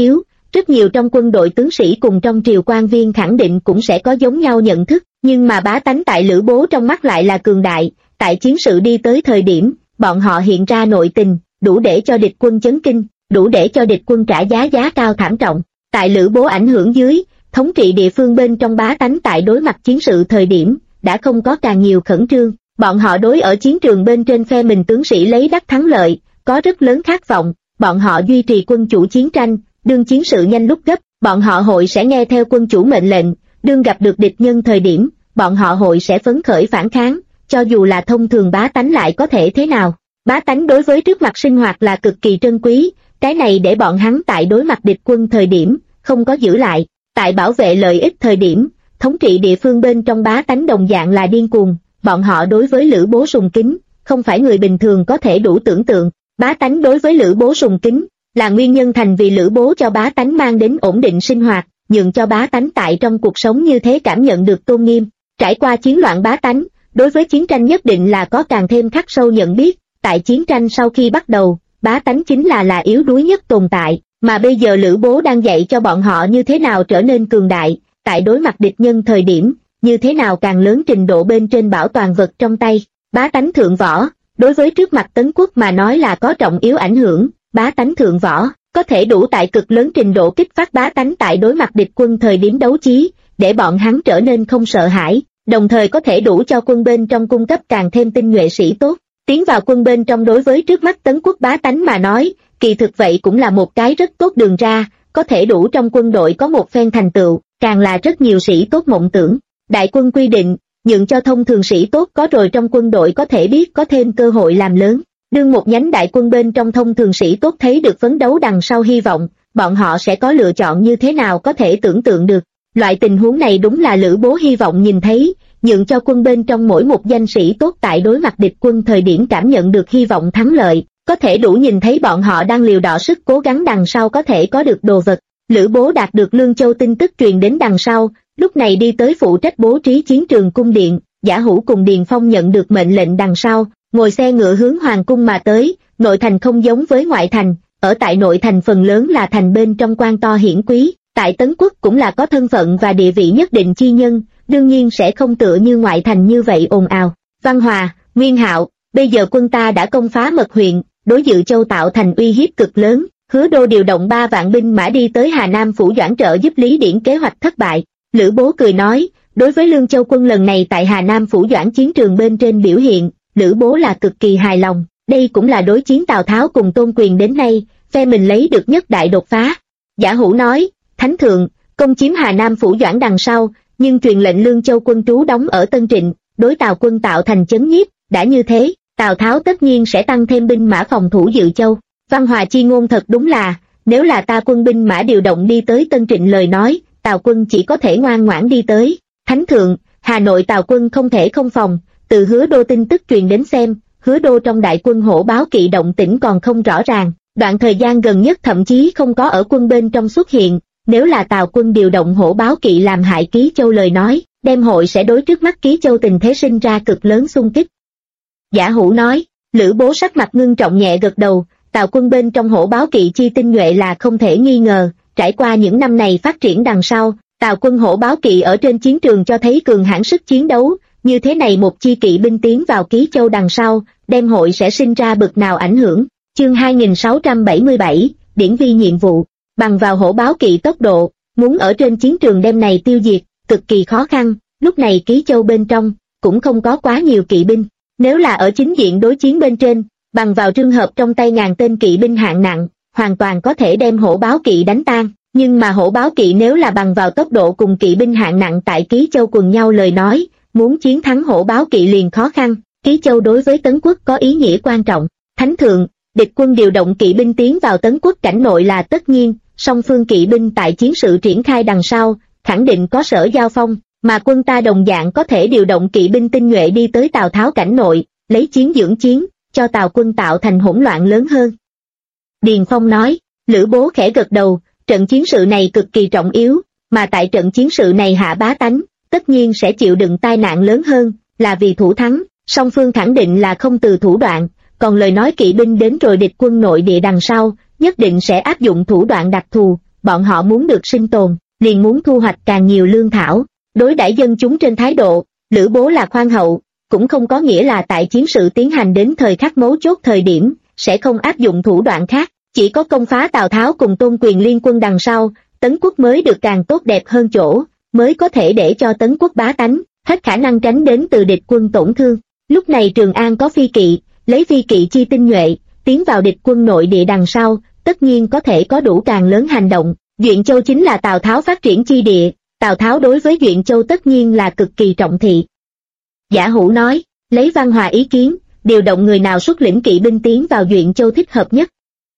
rất nhiều trong quân đội tướng sĩ cùng trong triều quan viên khẳng định cũng sẽ có giống nhau nhận thức, nhưng mà bá tánh tại Lữ Bố trong mắt lại là cường đại, tại chiến sự đi tới thời điểm, bọn họ hiện ra nội tình, đủ để cho địch quân chấn kinh, đủ để cho địch quân trả giá cao thảm trọng. Tại Lữ Bố ảnh hưởng dưới, thống trị địa phương bên trong bá tánh tại đối mặt chiến sự thời điểm, đã không có càng nhiều khẩn trương, bọn họ đối ở chiến trường bên trên phe mình tướng sĩ lấy đắc thắng lợi, có rất lớn khát vọng, bọn họ duy trì quân chủ chiến tranh, đương chiến sự nhanh lúc gấp, bọn họ hội sẽ nghe theo quân chủ mệnh lệnh, đương gặp được địch nhân thời điểm, bọn họ hội sẽ phấn khởi phản kháng, cho dù là thông thường bá tánh lại có thể thế nào. Bá tánh đối với trước mặt sinh hoạt là cực kỳ trân quý, cái này để bọn hắn tại đối mặt địch quân thời điểm, không có giữ lại, tại bảo vệ lợi ích thời điểm, thống trị địa phương bên trong bá tánh đồng dạng là điên cuồng, bọn họ đối với Lữ Bố sùng kính, không phải người bình thường có thể đủ tưởng tượng, bá tánh đối với Lữ Bố sùng kính, là nguyên nhân thành vì Lữ Bố cho bá tánh mang đến ổn định sinh hoạt, nhường cho bá tánh tại trong cuộc sống như thế cảm nhận được tôn nghiêm. Trải qua chiến loạn bá tánh, đối với chiến tranh nhất định là có càng thêm khắc sâu nhận biết, tại chiến tranh sau khi bắt đầu, bá tánh chính là yếu đuối nhất tồn tại, mà bây giờ Lữ Bố đang dạy cho bọn họ như thế nào trở nên cường đại, tại đối mặt địch nhân thời điểm, như thế nào càng lớn trình độ bên trên bảo toàn vật trong tay. Bá tánh thượng võ, đối với trước mặt Tấn quốc mà nói là có trọng yếu ảnh hưởng, bá tánh thượng võ, có thể đủ tại cực lớn trình độ kích phát bá tánh tại đối mặt địch quân thời điểm đấu trí, để bọn hắn trở nên không sợ hãi, đồng thời có thể đủ cho quân bên trong cung cấp càng thêm tinh nhuệ sĩ tốt. Tiến vào quân bên trong đối với trước mắt Tấn quốc bá tánh mà nói, kỳ thực vậy cũng là một cái rất tốt đường ra, có thể đủ trong quân đội có một phen thành tựu, càng là rất nhiều sĩ tốt mộng tưởng. Đại quân quy định, nhượng cho thông thường sĩ tốt có rồi trong quân đội có thể biết có thêm cơ hội làm lớn. Đương một nhánh đại quân bên trong thông thường sĩ tốt thấy được phấn đấu đằng sau hy vọng, bọn họ sẽ có lựa chọn như thế nào có thể tưởng tượng được. Loại tình huống này đúng là Lữ Bố hy vọng nhìn thấy, nhượng cho quân bên trong mỗi một danh sĩ tốt tại đối mặt địch quân thời điểm cảm nhận được hy vọng thắng lợi, có thể đủ nhìn thấy bọn họ đang liều đỏ sức cố gắng đằng sau có thể có được đồ vật. Lữ Bố đạt được Lương Châu tin tức truyền đến đằng sau, lúc này đi tới phụ trách bố trí chiến trường cung điện, Giả Hữu cùng Điền Phong nhận được mệnh lệnh đằng sau, ngồi xe ngựa hướng hoàng cung mà tới. Nội thành không giống với ngoại thành, ở tại nội thành phần lớn là thành bên trong quan to hiển quý, tại Tấn quốc cũng là có thân phận và địa vị nhất định chi nhân, đương nhiên sẽ không tựa như ngoại thành như vậy ồn ào. Văn Hòa, Nguyên Hạo, bây giờ quân ta đã công phá Mật huyện, đối Dự Châu tạo thành uy hiếp cực lớn, Hứa Đô điều động 3 vạn binh mã đi tới Hà Nam phủ Doãn trợ giúp Lý Điển kế hoạch thất bại. Lữ Bố cười nói, đối với Lương Châu quân lần này tại Hà Nam phủ Doãn chiến trường bên trên biểu hiện, Lữ Bố là cực kỳ hài lòng, đây cũng là đối chiến Tào Tháo cùng Tôn Quyền đến nay, phe mình lấy được nhất đại đột phá. Giả Hữu nói, Thánh thượng, công chiếm Hà Nam phủ Doãn đằng sau, nhưng truyền lệnh Lương Châu quân trú đóng ở Tân Trịnh, đối Tào quân tạo thành chấn nhiếp, đã như thế, Tào Tháo tất nhiên sẽ tăng thêm binh mã phòng thủ Dự Châu. Văn Hòa chi ngôn thật đúng là, nếu là ta quân binh mã điều động đi tới Tân Trịnh lời nói, Tào quân chỉ có thể ngoan ngoãn đi tới. Thánh thượng, Hà Nội Tào quân không thể không phòng, từ Hứa Đô tin tức truyền đến xem, Hứa Đô trong đại quân hổ báo kỵ động tĩnh còn không rõ ràng, đoạn thời gian gần nhất thậm chí không có ở quân bên trong xuất hiện, nếu là Tào quân điều động hổ báo kỵ làm hại Ký Châu lời nói, đem hội sẽ đối trước mắt Ký Châu tình thế sinh ra cực lớn xung kích. Giả Hữu nói, Lữ Bố sắc mặt ngưng trọng nhẹ gật đầu, Tào quân bên trong hổ báo kỵ chi tinh nhuệ là không thể nghi ngờ, trải qua những năm này phát triển đằng sau, Tào quân hổ báo kỵ ở trên chiến trường cho thấy cường hãn sức chiến đấu, như thế này một chi kỵ binh tiến vào Ký Châu đằng sau, đem hội sẽ sinh ra bực nào ảnh hưởng. Chương 2677, Điển vi nhiệm vụ, bằng vào hổ báo kỵ tốc độ, muốn ở trên chiến trường đem này tiêu diệt, cực kỳ khó khăn, lúc này Ký Châu bên trong, cũng không có quá nhiều kỵ binh, nếu là ở chính diện đối chiến bên trên, bằng vào trường hợp trong tay ngàn tên kỵ binh hạng nặng, hoàn toàn có thể đem hổ báo kỵ đánh tan, nhưng mà hổ báo kỵ nếu là bằng vào tốc độ cùng kỵ binh hạng nặng tại Ký Châu quần nhau lời nói, muốn chiến thắng hổ báo kỵ liền khó khăn. Ký Châu đối với Tấn quốc có ý nghĩa quan trọng. Thánh thượng, địch quân điều động kỵ binh tiến vào Tấn quốc cảnh nội là tất nhiên, song phương kỵ binh tại chiến sự triển khai đằng sau, khẳng định có sở giao phong, mà quân ta đồng dạng có thể điều động kỵ binh tinh nhuệ đi tới Tào Tháo cảnh nội, lấy chiến dưỡng chiến, cho Tào quân tạo thành hỗn loạn lớn hơn. Điền Phong nói, Lữ Bố khẽ gật đầu, trận chiến sự này cực kỳ trọng yếu, mà tại trận chiến sự này hạ bá tánh, tất nhiên sẽ chịu đựng tai nạn lớn hơn, là vì thủ thắng, song phương khẳng định là không từ thủ đoạn, còn lời nói kỵ binh đến rồi địch quân nội địa đằng sau, nhất định sẽ áp dụng thủ đoạn đặc thù, bọn họ muốn được sinh tồn, liền muốn thu hoạch càng nhiều lương thảo. Đối đãi dân chúng trên thái độ, Lữ Bố là khoan hậu, cũng không có nghĩa là tại chiến sự tiến hành đến thời khắc mấu chốt thời điểm, sẽ không áp dụng thủ đoạn khác, chỉ có công phá Tào Tháo cùng Tôn Quyền liên quân đằng sau, Tấn quốc mới được càng tốt đẹp hơn chỗ, mới có thể để cho Tấn quốc bá tánh, hết khả năng tránh đến từ địch quân tổn thương. Lúc này Trường An có phi kỵ, lấy phi kỵ chi tinh nhuệ, tiến vào địch quân nội địa đằng sau, tất nhiên có thể có đủ càng lớn hành động. Duyện Châu chính là Tào Tháo phát triển chi địa, Tào Tháo đối với Duyện Châu tất nhiên là cực kỳ trọng thị. Giả Hữu nói, lấy Văn Hòa ý kiến, điều động người nào xuất lĩnh kỵ binh tiến vào Duyện Châu thích hợp nhất.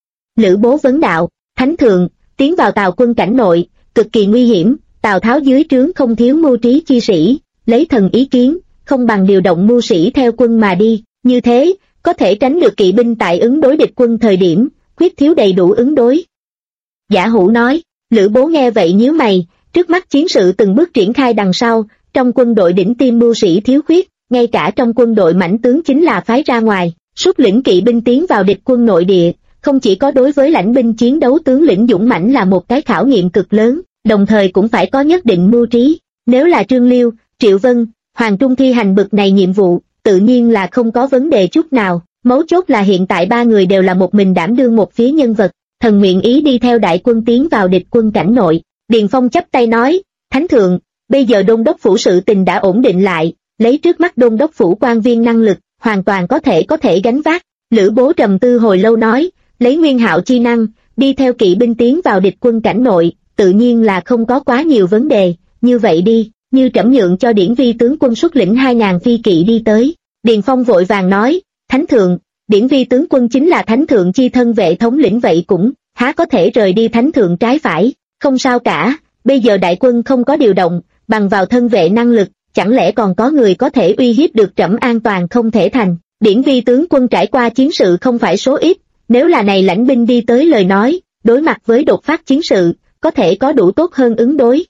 Lữ Bố vấn đạo, Thánh Thượng, tiến vào Tào quân cảnh nội, cực kỳ nguy hiểm, Tào Tháo dưới trướng không thiếu mưu trí chi sĩ, lấy thần ý kiến, không bằng điều động mưu sĩ theo quân mà đi, như thế, có thể tránh được kỵ binh tại ứng đối địch quân thời điểm, khuyết thiếu đầy đủ ứng đối. Giả Hữu nói, Lữ Bố nghe vậy nhíu mày, trước mắt chiến sự từng bước triển khai đằng sau, trong quân đội đỉnh tiêm mưu sĩ thiếu khuyết, ngay cả trong quân đội mãnh tướng chính là phái ra ngoài, xuất lĩnh kỵ binh tiến vào địch quân nội địa, không chỉ có đối với lãnh binh chiến đấu tướng lĩnh dũng mãnh là một cái khảo nghiệm cực lớn, đồng thời cũng phải có nhất định mưu trí. Nếu là Trương Liêu, Triệu Vân, Hoàng Trung thi hành bực này nhiệm vụ, tự nhiên là không có vấn đề chút nào, mấu chốt là hiện tại ba người đều là một mình đảm đương một phía nhân vật, thần nguyện ý đi theo đại quân tiến vào địch quân cảnh nội. Điền Phong chắp tay nói, Thánh Thượng, bây giờ Đôn đốc phủ sự tình đã ổn định lại, lấy trước mắt Đôn đốc phủ quan viên năng lực, hoàn toàn có thể gánh vác. Lữ Bố trầm tư hồi lâu nói, lấy Nguyên Hạo chi năng, đi theo kỵ binh tiến vào địch quân cảnh nội, tự nhiên là không có quá nhiều vấn đề, như vậy đi, như trẫm nhượng cho Điển Vi tướng quân xuất lĩnh 2.000 phi kỵ đi tới. Điền Phong vội vàng nói, Thánh Thượng, Điển Vi tướng quân chính là Thánh Thượng chi thân vệ thống lĩnh vậy cũng, há có thể rời đi Thánh Thượng trái phải, không sao cả, bây giờ đại quân không có điều động, bằng vào thân vệ năng lực, chẳng lẽ còn có người có thể uy hiếp được trẫm an toàn không thể thành. Điển Vi tướng quân trải qua chiến sự không phải số ít, nếu là này lãnh binh đi tới lời nói, đối mặt với đột phát chiến sự, có thể có đủ tốt hơn ứng đối.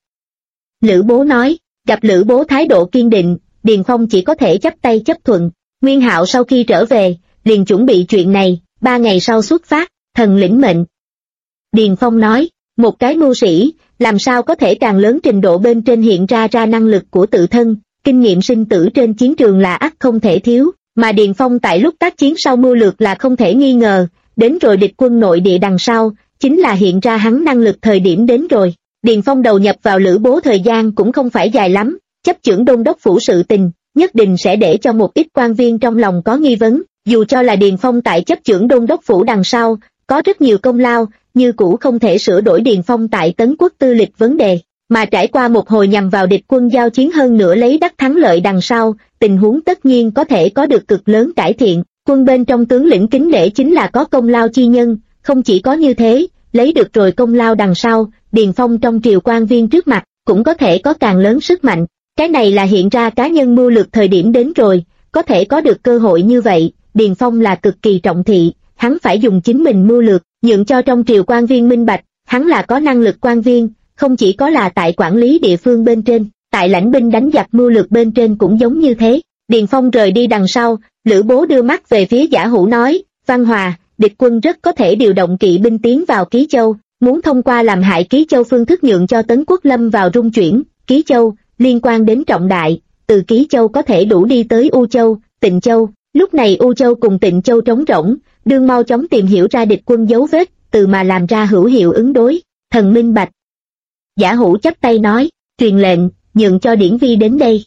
Lữ Bố nói, gặp Lữ Bố thái độ kiên định, Điền Phong chỉ có thể chắp tay chấp thuận. Nguyên Hạo sau khi trở về, liền chuẩn bị chuyện này, 3 ngày sau xuất phát, thần lĩnh mệnh. Điền Phong nói, một cái mưu sĩ, làm sao có thể càng lớn trình độ bên trên hiện ra năng lực của tự thân, kinh nghiệm sinh tử trên chiến trường là ắt không thể thiếu, mà Điền Phong tại lúc tác chiến sau mưu lược là không thể nghi ngờ, đến rồi địch quân nội địa đằng sau, chính là hiện ra hắn năng lực thời điểm đến rồi. Điền Phong đầu nhập vào Lữ Bố thời gian cũng không phải dài lắm, chấp chưởng Đôn đốc phủ sự tình, nhất định sẽ để cho một ít quan viên trong lòng có nghi vấn, dù cho là Điền Phong tại chấp chưởng Đôn đốc phủ đằng sau, có rất nhiều công lao, như cũ không thể sửa đổi Điền Phong tại Tấn quốc tư lịch vấn đề, mà trải qua một hồi nhằm vào địch quân giao chiến hơn nữa lấy đắc thắng lợi đằng sau, tình huống tất nhiên có thể có được cực lớn cải thiện. Quân bên trong tướng lĩnh kính nể chính là có công lao chi nhân, không chỉ có như thế, lấy được rồi công lao đằng sau, Điền Phong trong triều quan viên trước mặt, cũng có thể có càng lớn sức mạnh. Cái này là hiện ra cá nhân mưu lược thời điểm đến rồi, có thể có được cơ hội như vậy, Điền Phong là cực kỳ trọng thị, hắn phải dùng chính mình mưu lược, nhượng cho trong triều quan viên minh bạch, hắn là có năng lực quan viên, không chỉ có là tại quản lý địa phương bên trên, tại lãnh binh đánh giặc mưu lược bên trên cũng giống như thế. Điền Phong rời đi đằng sau, Lữ Bố đưa mắt về phía Giả Hữu nói, Văn Hòa, địch quân rất có thể điều động kỵ binh tiến vào Ký Châu, muốn thông qua làm hại Ký Châu phương thức nhượng cho Tấn quốc lâm vào rung chuyển. Ký Châu, liên quan đến trọng đại, từ Ký Châu có thể đủ đi tới U Châu, Tịnh Châu, lúc này U Châu cùng Tịnh Châu trống rỗng, đương mau chóng tìm hiểu ra địch quân dấu vết, từ mà làm ra hữu hiệu ứng đối. Thần minh bạch. Giả Hữu chắp tay nói, truyền lệnh, nhượng cho Điển Vi đến đây.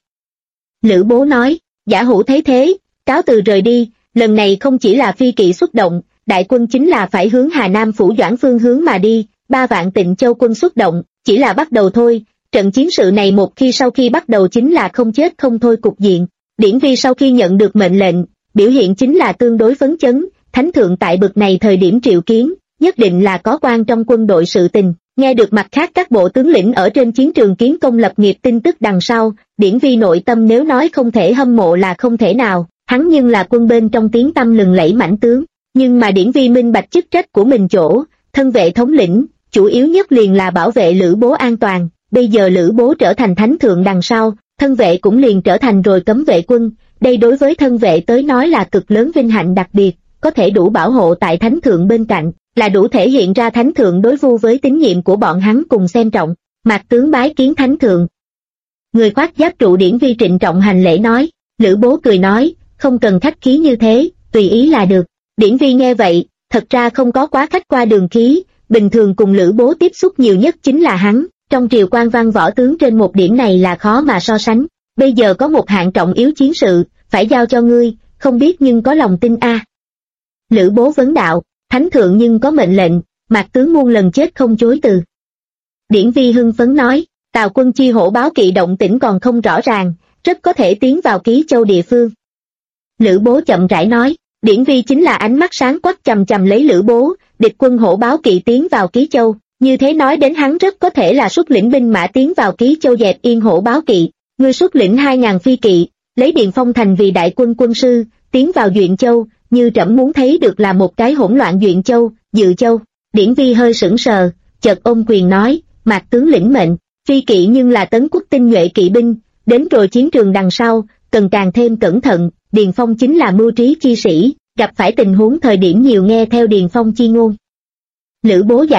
Lữ Bố nói, Giả Hữu thấy thế, cáo từ rời đi, lần này không chỉ là phi kỵ xuất động, đại quân chính là phải hướng Hà Nam phủ Doãn phương hướng mà đi, 3 vạn Tịnh Châu quân xuất động, chỉ là bắt đầu thôi, trận chiến sự này một khi sau khi bắt đầu chính là không chết không thôi cục diện. Điển Vi sau khi nhận được mệnh lệnh, biểu hiện chính là tương đối phấn chấn, Thánh Thượng tại bực này thời điểm triệu kiến, nhất định là có quan trong quân đội sự tình. Nghe được mặt khác các bộ tướng lĩnh ở trên chiến trường kiến công lập nghiệp tin tức đằng sau, Điển Vi nội tâm nếu nói không thể hâm mộ là không thể nào, hắn nhưng là quân bên trong tiếng tăm lừng lẫy mãnh tướng, nhưng mà Điển Vi minh bạch chức trách của mình chỗ, thân vệ thống lĩnh, chủ yếu nhất liền là bảo vệ Lữ Bố an toàn, bây giờ Lữ Bố trở thành Thánh Thượng đằng sau, thân vệ cũng liền trở thành rồi cấm vệ quân, đây đối với thân vệ tới nói là cực lớn vinh hạnh đặc biệt, có thể đủ bảo hộ tại thánh thượng bên cạnh, là đủ thể hiện ra thánh thượng đối vu với tín nhiệm của bọn hắn cùng xem trọng. Mạc tướng bái kiến thánh thượng. Người khoác giáp trụ Điển Vi trịnh trọng hành lễ nói. Lữ Bố cười nói, không cần khách khí như thế, tùy ý là được. Điển Vi nghe vậy, thật ra không có quá khách qua đường khí, bình thường cùng Lữ Bố tiếp xúc nhiều nhất chính là hắn, trong triều quan văn võ tướng trên một điểm này là khó mà so sánh. Bây giờ có một hạng trọng yếu chiến sự, phải giao cho ngươi, không biết nhưng có lòng tin a. Lữ Bố vấn đạo, thánh thượng nhưng có mệnh lệnh, Mạc tướng muôn lần chết không chối từ. Điển Vi hưng phấn nói, Tào quân chi hổ báo kỵ động tĩnh còn không rõ ràng, rất có thể tiến vào Ký Châu địa phương. Lữ Bố chậm rãi nói, Điển Vi chính là ánh mắt sáng quắc chằm chằm lấy Lữ Bố, địch quân hổ báo kỵ tiến vào Ký Châu, như thế nói đến hắn rất có thể là xuất lĩnh binh mã tiến vào Ký Châu dẹp yên hổ báo kỵ, ngươi xuất lĩnh 2.000 phi kỵ, lấy Điền Phong thành vì đại quân quân sư, tiến vào Duyện Châu, như trẫm muốn thấy được là một cái hỗn loạn Duyện Châu, Dự Châu. Điển Vi hơi sững sờ, chợt ôm quyền nói, Mạc tướng lĩnh mệnh, phi kỵ nhưng là tấn quốc tinh nhuệ kỵ binh, đến rồi chiến trường đằng sau, cần càng thêm cẩn thận, Điền Phong chính là mưu trí chi sĩ, gặp phải tình huống thời điểm nhiều nghe theo Điền Phong chi ngôn. Lữ Bố